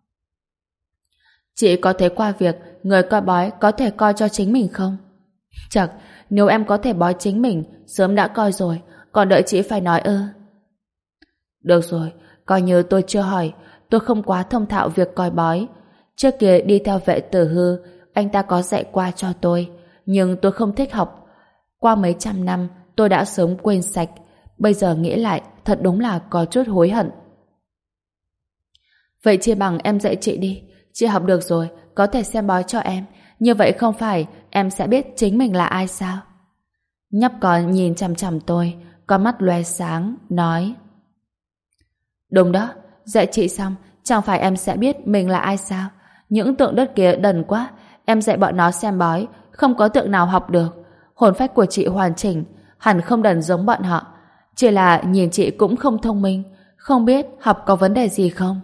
chị có thấy qua việc người coi bói có thể coi cho chính mình không? Chật, nếu em có thể bói chính mình, sớm đã coi rồi, còn đợi chị phải nói ư? Được rồi, coi như tôi chưa hỏi, tôi không quá thông thạo việc coi bói. Trước kia đi theo vệ tử hư, anh ta có dạy qua cho tôi, nhưng tôi không thích học. Qua mấy trăm năm, tôi đã sớm quên sạch. Bây giờ nghĩ lại, thật đúng là có chút hối hận. Vậy chia bằng em dạy chị đi. Chị học được rồi, có thể xem bói cho em. Như vậy không phải em sẽ biết chính mình là ai sao? Nhóc con nhìn chằm chằm tôi, con mắt lóe sáng, nói: đúng đó, dạy chị xong, chẳng phải em sẽ biết mình là ai sao? Những tượng đất kia đần quá, em dạy bọn nó xem bói, không có tượng nào học được. Hồn phách của chị hoàn chỉnh, hẳn không đần giống bọn họ. Chỉ là nhìn chị cũng không thông minh, không biết học có vấn đề gì không?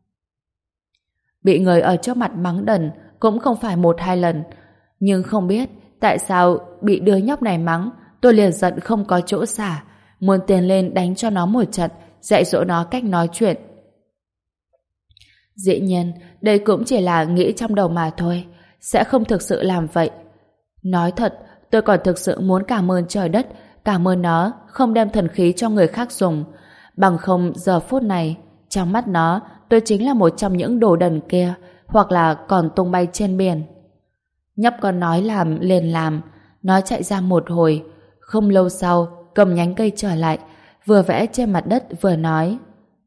Bị người ở trước mặt mắng đần cũng không phải một hai lần, nhưng không biết tại sao bị đứa nhóc này mắng, tôi liền giận không có chỗ xả, muốn tiến lên đánh cho nó một trận, dạy dỗ nó cách nói chuyện. Dĩ nhiên, đây cũng chỉ là nghĩ trong đầu mà thôi, sẽ không thực sự làm vậy. Nói thật, tôi còn thực sự muốn cảm ơn trời đất, cảm ơn nó không đem thần khí cho người khác dùng. Bằng không giờ phút này, trong mắt nó, tôi chính là một trong những đồ đần kia, hoặc là còn tung bay trên biển. Nhóc con nói làm liền làm, nó chạy ra một hồi, không lâu sau cầm nhánh cây trở lại, vừa vẽ trên mặt đất vừa nói: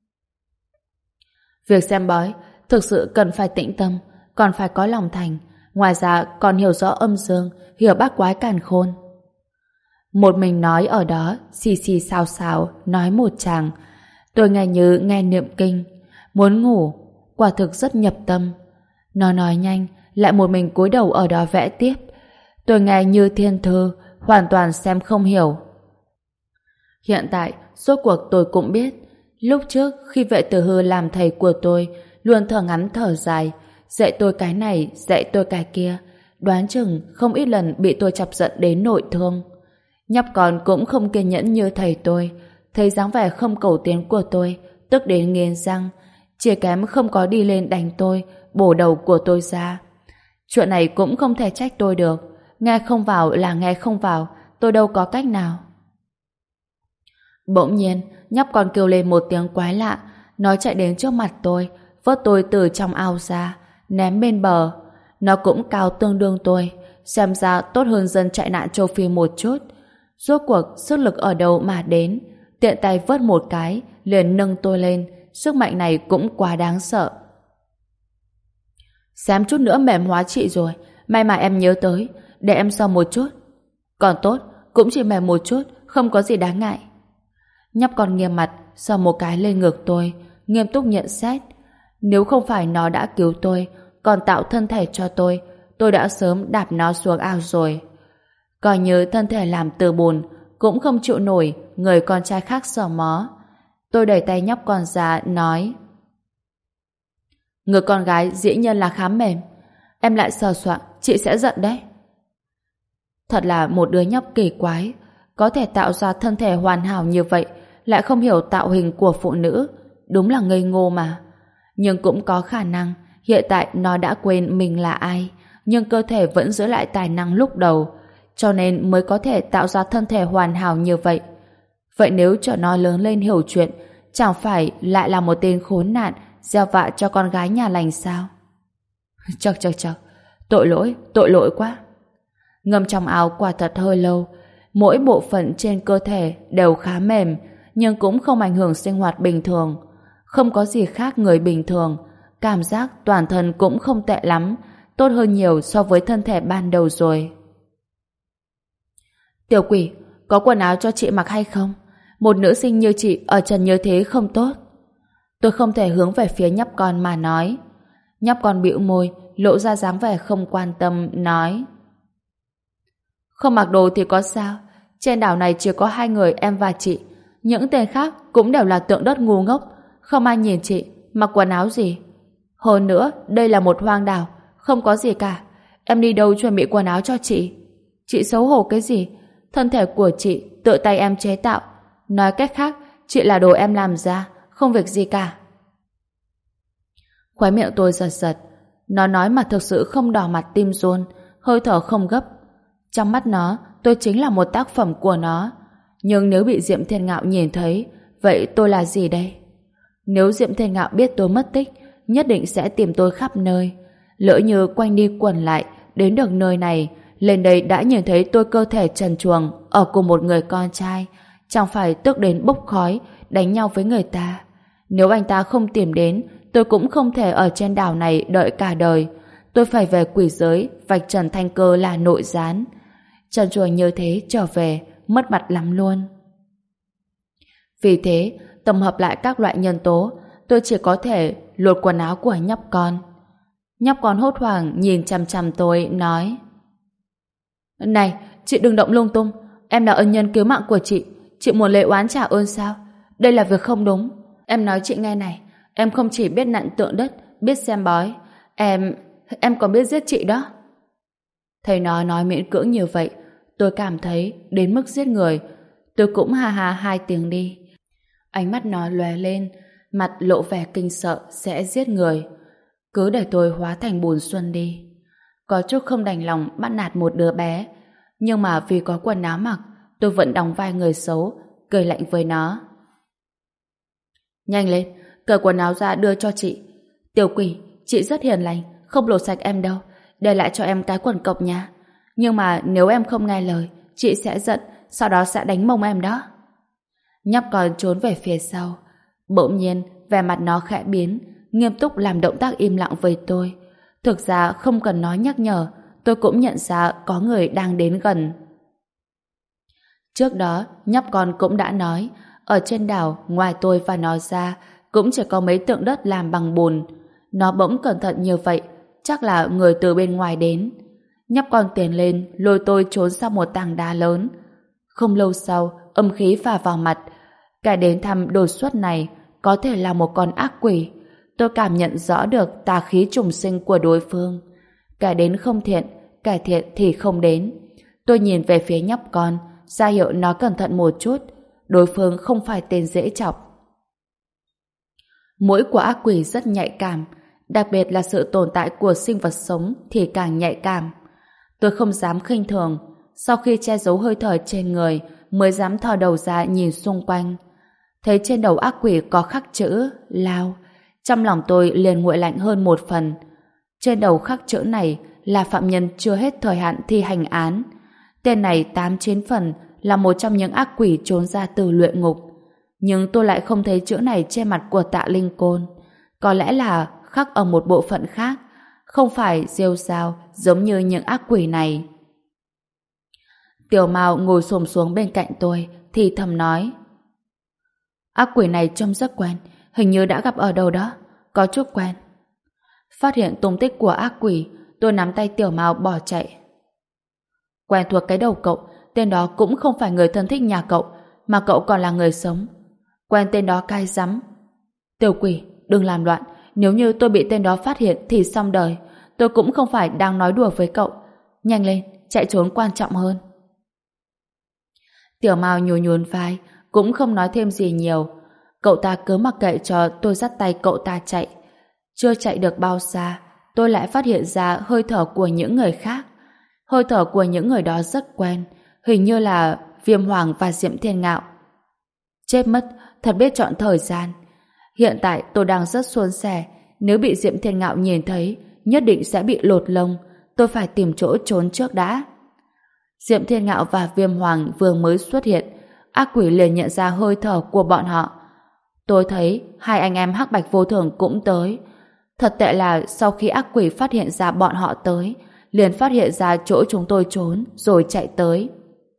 việc xem bói thực sự cần phải tĩnh tâm, còn phải có lòng thành, ngoài ra còn hiểu rõ âm dương, hiểu bát quái càn khôn. Một mình nói ở đó, xì xì xào xào, nói một tràng. Tôi nghe như nghe niệm kinh, muốn ngủ, quả thực rất nhập tâm. Nó nói nhanh, lại một mình cúi đầu ở đó vẽ tiếp. Tôi nghe như thiên thư, hoàn toàn xem không hiểu. Hiện tại, rốt cuộc tôi cũng biết, lúc trước khi vệ tử hư làm thầy của tôi, luôn thở ngắn thở dài, dạy tôi cái này, dạy tôi cái kia, đoán chừng không ít lần bị tôi chọc giận đến nội thương. Nhóc con cũng không kiên nhẫn như thầy tôi, thấy dáng vẻ không cầu tiến của tôi, tức đến nghiến răng, chỉ kém không có đi lên đánh tôi, bổ đầu của tôi ra. Chuyện này cũng không thể trách tôi được, nghe không vào là nghe không vào, tôi đâu có cách nào. Bỗng nhiên, nhóc con kêu lên một tiếng quái lạ, nó chạy đến trước mặt tôi, vớt tôi từ trong ao ra, ném bên bờ. Nó cũng cao tương đương tôi, xem ra tốt hơn dân chạy nạn châu Phi một chút. Rốt cuộc sức lực ở đâu mà đến, tiện tay vớt một cái, liền nâng tôi lên, sức mạnh này cũng quá đáng sợ. Xém chút nữa mềm hóa chị rồi, may mà em nhớ tới, để em so một chút. Còn tốt, cũng chỉ mềm một chút, không có gì đáng ngại. Nhóc con nghiêm mặt, so một cái lên ngực tôi, nghiêm túc nhận xét. Nếu không phải nó đã cứu tôi, còn tạo thân thể cho tôi, tôi đã sớm đạp nó xuống ao rồi. Coi như thân thể làm từ bùn, cũng không chịu nổi người con trai khác sờ mó. Tôi đẩy tay nhóc con ra, nói: người con gái dĩ nhiên là khá mềm, em lại sờ soạng, chị sẽ giận đấy. Thật là một đứa nhóc kỳ quái, có thể tạo ra thân thể hoàn hảo như vậy, lại không hiểu tạo hình của phụ nữ, đúng là ngây ngô mà. Nhưng cũng có khả năng hiện tại nó đã quên mình là ai, nhưng cơ thể vẫn giữ lại tài năng lúc đầu, cho nên mới có thể tạo ra thân thể hoàn hảo như vậy. Vậy nếu cho nó lớn lên hiểu chuyện, chẳng phải lại là một tên khốn nạn gieo vạ cho con gái nhà lành sao? Chật chật chật, tội lỗi, tội lỗi quá. Ngâm trong áo quả thật hơi lâu, mỗi bộ phận trên cơ thể đều khá mềm, nhưng cũng không ảnh hưởng sinh hoạt bình thường. Không có gì khác người bình thường, cảm giác toàn thân cũng không tệ lắm, tốt hơn nhiều so với thân thể ban đầu rồi. Tiểu quỷ, có quần áo cho chị mặc hay không? Một nữ sinh như chị ở trần như thế không tốt. Tôi không thể hướng về phía nhóc con mà nói. Nhóc con bĩu môi, lộ ra dáng vẻ không quan tâm, nói: không mặc đồ thì có sao? Trên đảo này chỉ có hai người, em và chị. Những tên khác cũng đều là tượng đất ngu ngốc, không ai nhìn chị mặc quần áo gì. Hơn nữa, đây là một hoang đảo, không có gì cả. Em đi đâu chuẩn bị quần áo cho chị? Chị xấu hổ cái gì? Thân thể của chị tự tay em chế tạo. Nói cách khác, chị là đồ em làm ra, không việc gì cả. Khóe miệng tôi giật giật. Nó nói mà thực sự không đỏ mặt tim run, hơi thở không gấp. Trong mắt nó, tôi chính là một tác phẩm của nó. Nhưng nếu bị Diệm Thiên Ngạo nhìn thấy, vậy tôi là gì đây? Nếu Diệm Thiên Ngạo biết tôi mất tích, nhất định sẽ tìm tôi khắp nơi. Lỡ như quanh đi quẩn lại, đến được nơi này, lên đây đã nhìn thấy tôi cơ thể trần truồng ở cùng một người con trai, chẳng phải tức đến bốc khói, đánh nhau với người ta. Nếu anh ta không tìm đến, tôi cũng không thể ở trên đảo này đợi cả đời. Tôi phải về quỷ giới, vạch trần Thanh Cơ là nội gián. Trần truồng như thế trở về, mất mặt lắm luôn. Vì thế, tổng hợp lại các loại nhân tố, tôi chỉ có thể lột quần áo của nhóc con. Nhóc con hốt hoảng nhìn chằm chằm tôi, nói: Này, chị đừng động lung tung. Em là ân nhân cứu mạng của chị. Chị muốn lấy oán trả ơn sao? Đây là việc không đúng. Em nói chị nghe này, em không chỉ biết nặn tượng đất, biết xem bói. Em... em còn biết giết chị đó. Thấy nó nói miễn cưỡng như vậy, tôi cảm thấy đến mức giết người. Tôi cũng ha ha hai tiếng đi. Ánh mắt nó lóe lên, mặt lộ vẻ kinh sợ sẽ giết người. Cứ để tôi hóa thành bùn xuân đi. Có chút không đành lòng bắt nạt một đứa bé, nhưng mà vì có quần áo mặc, tôi vẫn đóng vai người xấu, cười lạnh với nó. Nhanh lên, cởi quần áo ra đưa cho chị. Tiểu quỷ, chị rất hiền lành, không lột sạch em đâu, để lại cho em cái quần cộc nha. Nhưng mà nếu em không nghe lời, chị sẽ giận, sau đó sẽ đánh mông em đó. Nhóc con trốn về phía sau. Bỗng nhiên, vẻ mặt nó khẽ biến, nghiêm túc làm động tác im lặng với tôi. Thực ra không cần nói nhắc nhở, tôi cũng nhận ra có người đang đến gần. Trước đó, nhóc con cũng đã nói, ở trên đảo, ngoài tôi và nó ra, cũng chỉ có mấy tượng đất làm bằng bùn. Nó bỗng cẩn thận như vậy, chắc là người từ bên ngoài đến. Nhóc con tiến lên, lôi tôi trốn sau một tảng đá lớn. Không lâu sau, âm khí phả vào mặt. Kẻ đến thăm đột xuất này có thể là một con ác quỷ. Tôi cảm nhận rõ được tà khí trùng sinh của đối phương. Kẻ đến không thiện, kẻ thiện thì không đến. Tôi nhìn về phía nhóc con, ra hiệu nó cẩn thận một chút. Đối phương không phải tên dễ chọc. Mũi của ác quỷ rất nhạy cảm, đặc biệt là sự tồn tại của sinh vật sống thì càng nhạy cảm. Tôi không dám khinh thường, sau khi che giấu hơi thở trên người mới dám thò đầu ra nhìn xung quanh. Thấy trên đầu ác quỷ có khắc chữ Lao, trong lòng tôi liền nguội lạnh hơn một phần. Trên đầu khắc chữ này là phạm nhân chưa hết thời hạn thi hành án. Tên này tám chín phần là một trong những ác quỷ trốn ra từ luyện ngục. Nhưng tôi lại không thấy chữ này trên mặt của Tạ Linh Côn. Có lẽ là khắc ở một bộ phận khác, không phải rêu rao giống như những ác quỷ này. Tiểu Mao ngồi xổm xuống bên cạnh tôi thì thầm nói: Ác quỷ này trông rất quen, hình như đã gặp ở đâu đó, có chút quen. Phát hiện tung tích của ác quỷ, tôi nắm tay Tiểu Mao bỏ chạy. Quen thuộc cái đầu cậu, tên đó cũng không phải người thân thích nhà cậu, mà cậu còn là người sống. Quen tên đó cay rắm. Tiểu quỷ, đừng làm loạn, nếu như tôi bị tên đó phát hiện thì xong đời. Tôi cũng không phải đang nói đùa với cậu. Nhanh lên, chạy trốn quan trọng hơn. Tiểu Mao nhún nhún vai, cũng không nói thêm gì nhiều. Cậu ta cứ mặc kệ cho tôi dắt tay cậu ta chạy. Chưa chạy được bao xa, tôi lại phát hiện ra hơi thở của những người khác. Hơi thở của những người đó rất quen, hình như là Viêm Hoàng và Diệm Thiên Ngạo. Chết mất, thật biết chọn thời gian. Hiện tại tôi đang rất suôn sẻ, nếu bị Diệm Thiên Ngạo nhìn thấy, nhất định sẽ bị lột lông. Tôi phải tìm chỗ trốn trước đã. Diệm Thiên Ngạo và Viêm Hoàng vừa mới xuất hiện, ác quỷ liền nhận ra hơi thở của bọn họ. Tôi thấy hai anh em Hắc Bạch Vô Thường cũng tới. Thật tệ là sau khi ác quỷ phát hiện ra bọn họ tới, liền phát hiện ra chỗ chúng tôi trốn rồi chạy tới.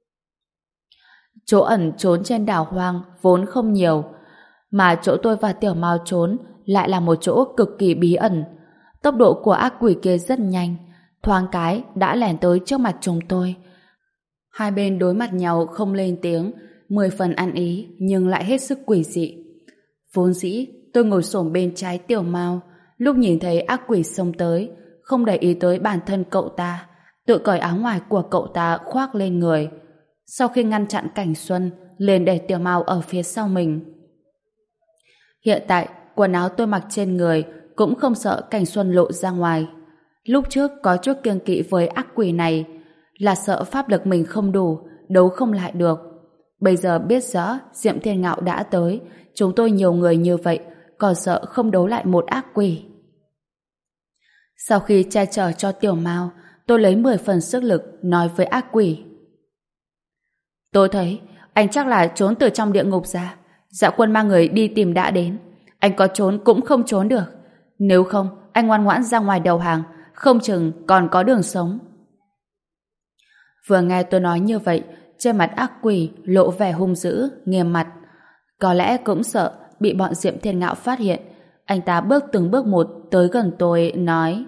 Chỗ ẩn trốn trên đảo hoang vốn không nhiều, mà chỗ tôi và Tiểu Mao trốn lại là một chỗ cực kỳ bí ẩn. Tốc độ của ác quỷ kia rất nhanh, thoáng cái đã lẻn tới trước mặt chúng tôi. Hai bên đối mặt nhau không lên tiếng, mười phần ăn ý nhưng lại hết sức quỷ dị. Vốn dĩ tôi ngồi xổm bên trái Tiểu Mao, lúc nhìn thấy ác quỷ xông tới, không để ý tới bản thân cậu ta, tự cởi áo ngoài của cậu ta khoác lên người. Sau khi ngăn chặn Cảnh Xuân, liền để Tiểu Mao ở phía sau mình. Hiện tại, quần áo tôi mặc trên người cũng không sợ Cảnh Xuân lộ ra ngoài. Lúc trước có chút kiêng kỵ với ác quỷ này, là sợ pháp lực mình không đủ, đấu không lại được. Bây giờ biết rõ Diệm Thiên Ngạo đã tới, chúng tôi nhiều người như vậy, còn sợ không đấu lại một ác quỷ. Sau khi che chở cho Tiểu Mao, tôi lấy mười phần sức lực nói với ác quỷ. Tôi thấy anh chắc là trốn từ trong địa ngục ra. Dạ quân mang người đi tìm đã đến. Anh có trốn cũng không trốn được. Nếu không, anh ngoan ngoãn ra ngoài đầu hàng, không chừng còn có đường sống. Vừa nghe tôi nói như vậy, trên mặt ác quỷ lộ vẻ hung dữ, nghiêm mặt. Có lẽ cũng sợ bị bọn Diệm Thiên Ngạo phát hiện. Anh ta bước từng bước một tới gần tôi, nói: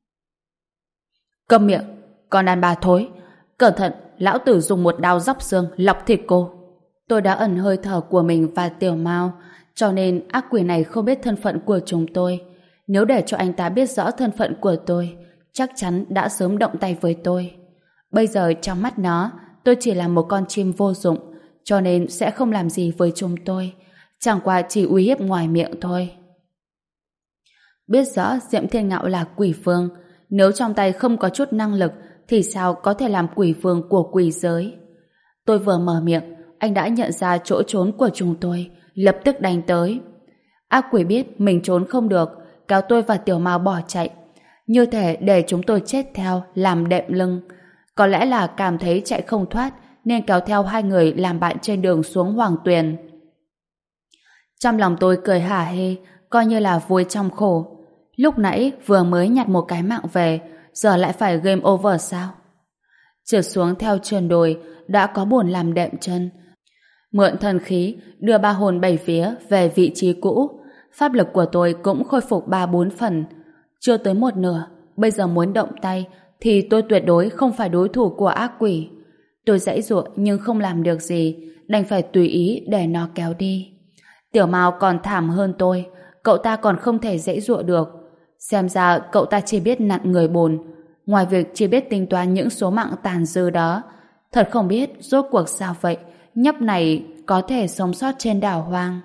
Câm miệng, con đàn bà thối. Cẩn thận, lão tử dùng một đao róc xương lọc thịt cô. Tôi đã ẩn hơi thở của mình và Tiểu Mao, cho nên ác quỷ này không biết thân phận của chúng tôi. Nếu để cho anh ta biết rõ thân phận của tôi, chắc chắn đã sớm động tay với tôi. Bây giờ trong mắt nó, tôi chỉ là một con chim vô dụng, cho nên sẽ không làm gì với chúng tôi. Chẳng qua chỉ uy hiếp ngoài miệng thôi. Biết rõ Diệm Thiên Ngạo là quỷ vương, nếu trong tay không có chút năng lực thì sao có thể làm quỷ vương của quỷ giới. Tôi vừa mở miệng, anh đã nhận ra chỗ trốn của chúng tôi, lập tức đánh tới. Ác quỷ biết mình trốn không được, kéo tôi và Tiểu Mao bỏ chạy, như thể để chúng tôi chết theo làm đệm lưng. Có lẽ là cảm thấy chạy không thoát nên kéo theo hai người làm bạn trên đường xuống Hoàng Tuyền. Trong lòng tôi cười hả hê, coi như là vui trong khổ. Lúc nãy vừa mới nhặt một cái mạng về, giờ lại phải game over sao? Trượt xuống theo trườn đồi, đã có bùn làm đệm chân. Mượn thần khí, đưa ba hồn bảy vía về vị trí cũ. Pháp lực của tôi cũng khôi phục ba bốn phần. Chưa tới một nửa, bây giờ muốn động tay, thì tôi tuyệt đối không phải đối thủ của ác quỷ. Tôi giãy giụa nhưng không làm được gì, đành phải tùy ý để nó kéo đi. Tiểu Mao còn thảm hơn tôi, cậu ta còn không thể giãy giụa được. Xem ra cậu ta chỉ biết nặn người bồn, ngoài việc chỉ biết tính toán những số mạng tàn dư đó. Thật không biết rốt cuộc sao vậy, nhóc này có thể sống sót trên đảo hoang.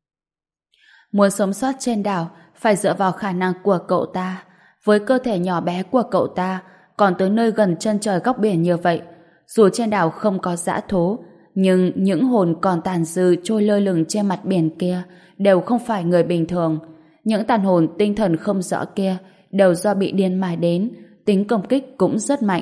Muốn sống sót trên đảo phải dựa vào khả năng của cậu ta. Với cơ thể nhỏ bé của cậu ta, còn tới nơi gần chân trời góc biển như vậy, dù trên đảo không có dã thú, nhưng những hồn còn tàn dư trôi lơ lửng trên mặt biển kia đều không phải người bình thường. Những tàn hồn tinh thần không rõ kia đều do bị điên mài đến, tính công kích cũng rất mạnh.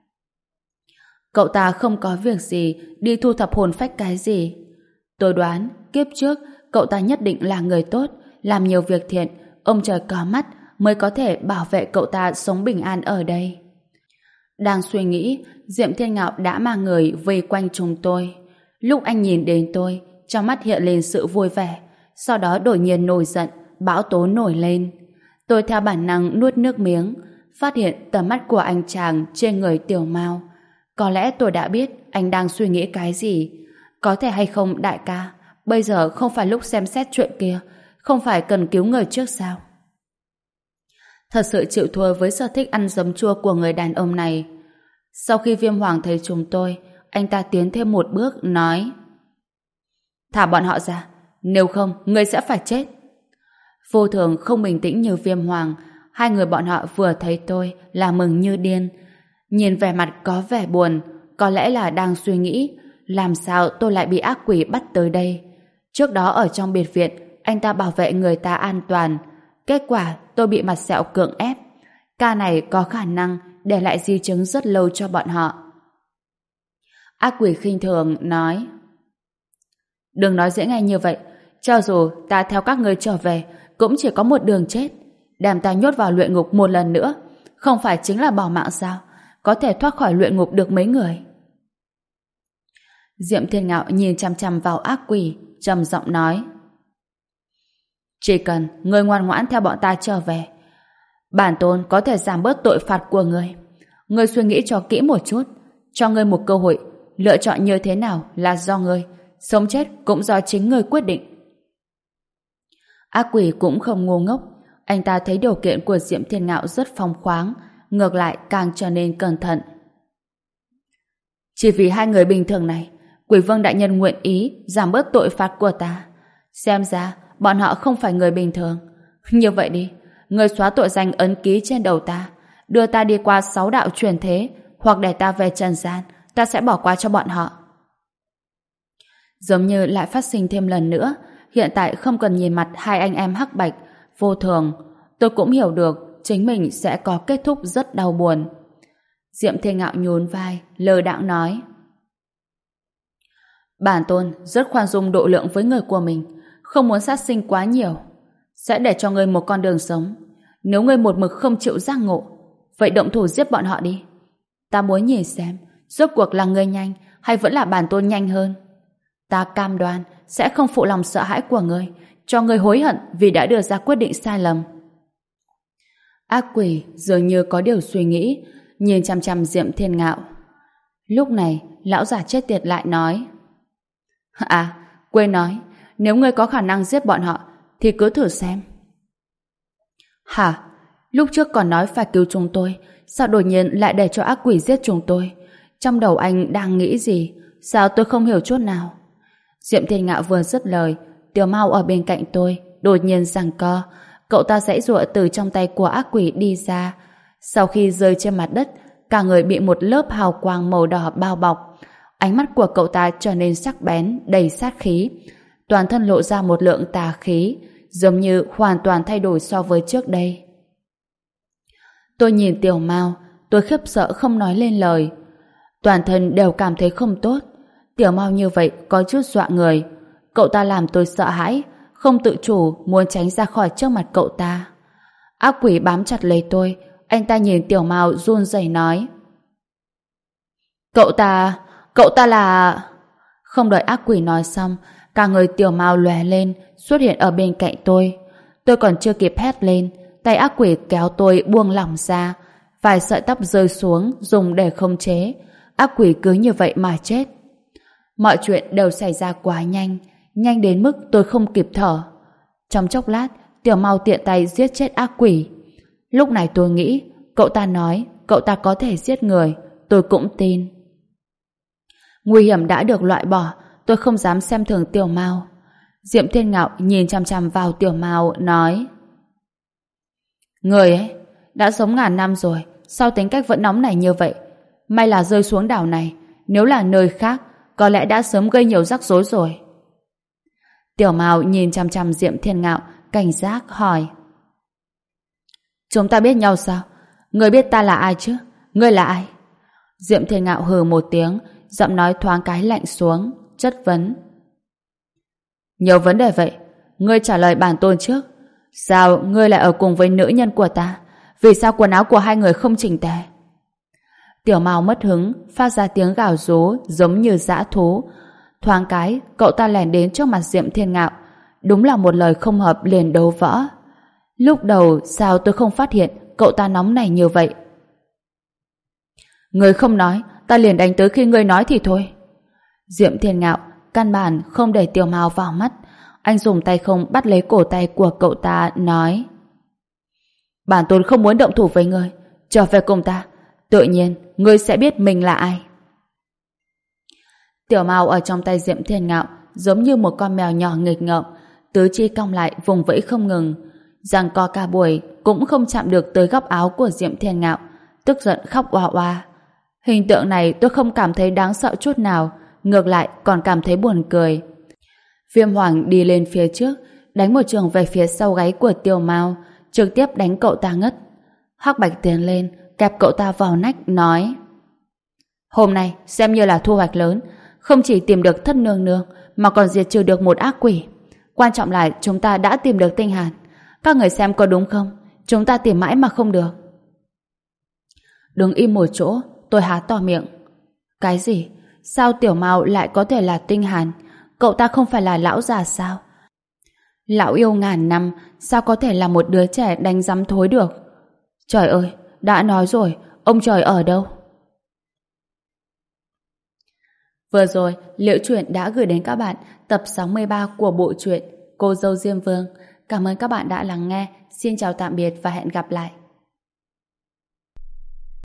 Cậu ta không có việc gì đi thu thập hồn phách cái gì. Tôi đoán kiếp trước cậu ta nhất định là người tốt, làm nhiều việc thiện, ông trời có mắt mới có thể bảo vệ cậu ta sống bình an ở đây. Đang suy nghĩ, Diệm Thiên Ngạo đã mang người vây quanh chúng tôi. Lúc anh nhìn đến tôi, trong mắt hiện lên sự vui vẻ, sau đó đột nhiên nổi giận, bão tố nổi lên. Tôi theo bản năng nuốt nước miếng, phát hiện tầm mắt của anh chàng trên người Tiểu Mao. Có lẽ tôi đã biết anh đang suy nghĩ cái gì. Có thể hay không đại ca, bây giờ không phải lúc xem xét chuyện kia, không phải cần cứu người trước sao? Thật sự chịu thua với sở thích ăn giấm chua của người đàn ông này. Sau khi Viêm Hoàng thấy chúng tôi, anh ta tiến thêm một bước, nói: Thả bọn họ ra, nếu không, ngươi sẽ phải chết. Vô thường không bình tĩnh như Viêm Hoàng, hai người bọn họ vừa thấy tôi là mừng như điên. Nhìn vẻ mặt có vẻ buồn, có lẽ là đang suy nghĩ làm sao tôi lại bị ác quỷ bắt tới đây. Trước đó ở trong biệt viện, anh ta bảo vệ người ta an toàn. Kết quả tôi bị mặt sẹo cưỡng ép. Ca này có khả năng để lại di chứng rất lâu cho bọn họ. Ác quỷ khinh thường nói: Đừng nói dễ nghe như vậy. Cho dù ta theo các ngươi trở về, cũng chỉ có một đường chết. Đem ta nhốt vào luyện ngục một lần nữa, không phải chính là bỏ mạng sao? Có thể thoát khỏi luyện ngục được mấy người? Diệm Thiên Ngạo nhìn chằm chằm vào ác quỷ, trầm giọng nói: Chỉ cần ngươi ngoan ngoãn theo bọn ta trở về, bản tôn có thể giảm bớt tội phạt của ngươi. Ngươi suy nghĩ cho kỹ một chút, cho ngươi một cơ hội, lựa chọn như thế nào là do ngươi, sống chết cũng do chính ngươi quyết định. Ác quỷ cũng không ngu ngốc, anh ta thấy điều kiện của Diệm Thiên Ngạo rất phong khoáng, ngược lại càng trở nên cẩn thận. Chỉ vì hai người bình thường này, Quỷ Vương đại nhân nguyện ý giảm bớt tội phạt của ta. Xem ra bọn họ không phải người bình thường. Như vậy đi, người xóa tội danh ấn ký trên đầu ta, đưa ta đi qua sáu đạo chuyển thế, hoặc để ta về trần gian, ta sẽ bỏ qua cho bọn họ. Giống như lại phát sinh thêm lần nữa, hiện tại không cần nhìn mặt hai anh em hắc bạch, vô thường, tôi cũng hiểu được chính mình sẽ có kết thúc rất đau buồn. Diệm Thiên Ngạo nhún vai, lơ đãng nói: Bản tôn rất khoan dung độ lượng với người của mình, không muốn sát sinh quá nhiều, sẽ để cho ngươi một con đường sống. Nếu ngươi một mực không chịu giác ngộ, vậy động thủ giết bọn họ đi. Ta muốn nhìn xem rốt cuộc là ngươi nhanh hay vẫn là bản tôn nhanh hơn. Ta cam đoan sẽ không phụ lòng sợ hãi của ngươi, cho ngươi hối hận vì đã đưa ra quyết định sai lầm. Ác quỷ dường như có điều suy nghĩ, nhìn chằm chằm Diệm Thiên Ngạo. Lúc này lão già chết tiệt lại nói: À, quên nói, nếu ngươi có khả năng giết bọn họ thì cứ thử xem. Hả? Lúc trước còn nói phải cứu chúng tôi, sao đột nhiên lại để cho ác quỷ giết chúng tôi? Trong đầu anh đang nghĩ gì? Sao tôi không hiểu chút nào? Diệm Thiên Ngạo vừa dứt lời, Tiểu Mao ở bên cạnh tôi đột nhiên giằng co. Cậu ta giãy giụa từ trong tay của ác quỷ đi ra. Sau khi rơi trên mặt đất, cả người bị một lớp hào quang màu đỏ bao bọc. Ánh mắt của cậu ta trở nên sắc bén, đầy sát khí. Toàn thân lộ ra một lượng tà khí, giống như hoàn toàn thay đổi so với trước đây. Tôi nhìn Tiểu Mao, tôi khiếp sợ không nói lên lời. Toàn thân đều cảm thấy không tốt. Tiểu Mao như vậy có chút dọa người. Cậu ta làm tôi sợ hãi, không tự chủ muốn tránh ra khỏi trước mặt cậu ta. Ác quỷ bám chặt lấy tôi, anh ta nhìn Tiểu Mao run rẩy nói: Cậu ta, cậu ta là... Không đợi ác quỷ nói xong, cả người Tiểu Mao lóe lên, xuất hiện ở bên cạnh tôi. Tôi còn chưa kịp hét lên, tay ác quỷ kéo tôi buông lỏng ra, vài sợi tóc rơi xuống dùng để khống chế. Ác quỷ cứ như vậy mà chết. Mọi chuyện đều xảy ra quá nhanh, nhanh đến mức tôi không kịp thở. Trong chốc lát, Tiểu Mao tiện tay giết chết ác quỷ. Lúc này tôi nghĩ, cậu ta nói cậu ta có thể giết người, tôi cũng tin. Nguy hiểm đã được loại bỏ, tôi không dám xem thường Tiểu Mao. Diệm Thiên Ngạo nhìn chằm chằm vào Tiểu Mao nói: Người ấy đã sống ngàn năm rồi, sao tính cách vẫn nóng này như vậy? May là rơi xuống đảo này, nếu là nơi khác có lẽ đã sớm gây nhiều rắc rối rồi. Tiểu Mao nhìn chằm chằm Diệm Thiên Ngạo, cảnh giác hỏi: Chúng ta biết nhau sao? Ngươi biết ta là ai chứ? Ngươi là ai? Diệm Thiên Ngạo hừ một tiếng, giọng nói thoáng cái lạnh xuống, chất vấn: Nhiều vấn đề vậy, ngươi trả lời bản tôn trước. Sao ngươi lại ở cùng với nữ nhân của ta? Vì sao quần áo của hai người không chỉnh tề? Tiểu Mao mất hứng, phát ra tiếng gào rú giống như dã thú. Thoáng cái, cậu ta lèn đến trước mặt Diệm Thiên Ngạo. Đúng là một lời không hợp liền đấu võ. Lúc đầu sao tôi không phát hiện cậu ta nóng này như vậy? Ngươi không nói, ta liền đánh tới khi ngươi nói thì thôi. Diệm Thiên Ngạo căn bản không để Tiểu Mao vào mắt. Anh dùng tay không bắt lấy cổ tay của cậu ta, nói: Bản tôn không muốn động thủ với ngươi, trở về cùng ta, tự nhiên ngươi sẽ biết mình là ai. Tiểu Mao ở trong tay Diệm Thiên Ngạo giống như một con mèo nhỏ nghịch ngợm, tứ chi cong lại vùng vẫy không ngừng, giằng co cả buổi cũng không chạm được tới góc áo của Diệm Thiên Ngạo, tức giận khóc oa oa. Hình tượng này tôi không cảm thấy đáng sợ chút nào, ngược lại còn cảm thấy buồn cười. Viêm Hoàng đi lên phía trước, đánh một trường về phía sau gáy của Tiểu Mao, trực tiếp đánh cậu ta ngất. Hắc Bạch tiến lên, kẹp cậu ta vào nách, nói: Hôm nay xem như là thu hoạch lớn, không chỉ tìm được thất nương nương mà còn diệt trừ được một ác quỷ. Quan trọng là chúng ta đã tìm được tinh hàn. Các người xem có đúng không? Chúng ta tìm mãi mà không được. Đứng im một chỗ, tôi há to miệng. Cái gì? Sao Tiểu Mao lại có thể là tinh hàn? Cậu ta không phải là lão già sao? Lão yêu ngàn năm, sao có thể là một đứa trẻ đánh rắm thối được? Trời ơi, đã nói rồi, ông trời ở đâu? Vừa rồi, Liễu Chuyện đã gửi đến các bạn tập sáu mươi ba của bộ truyện Cô dâu Diêm Vương. Cảm ơn các bạn đã lắng nghe. Xin chào tạm biệt và hẹn gặp lại.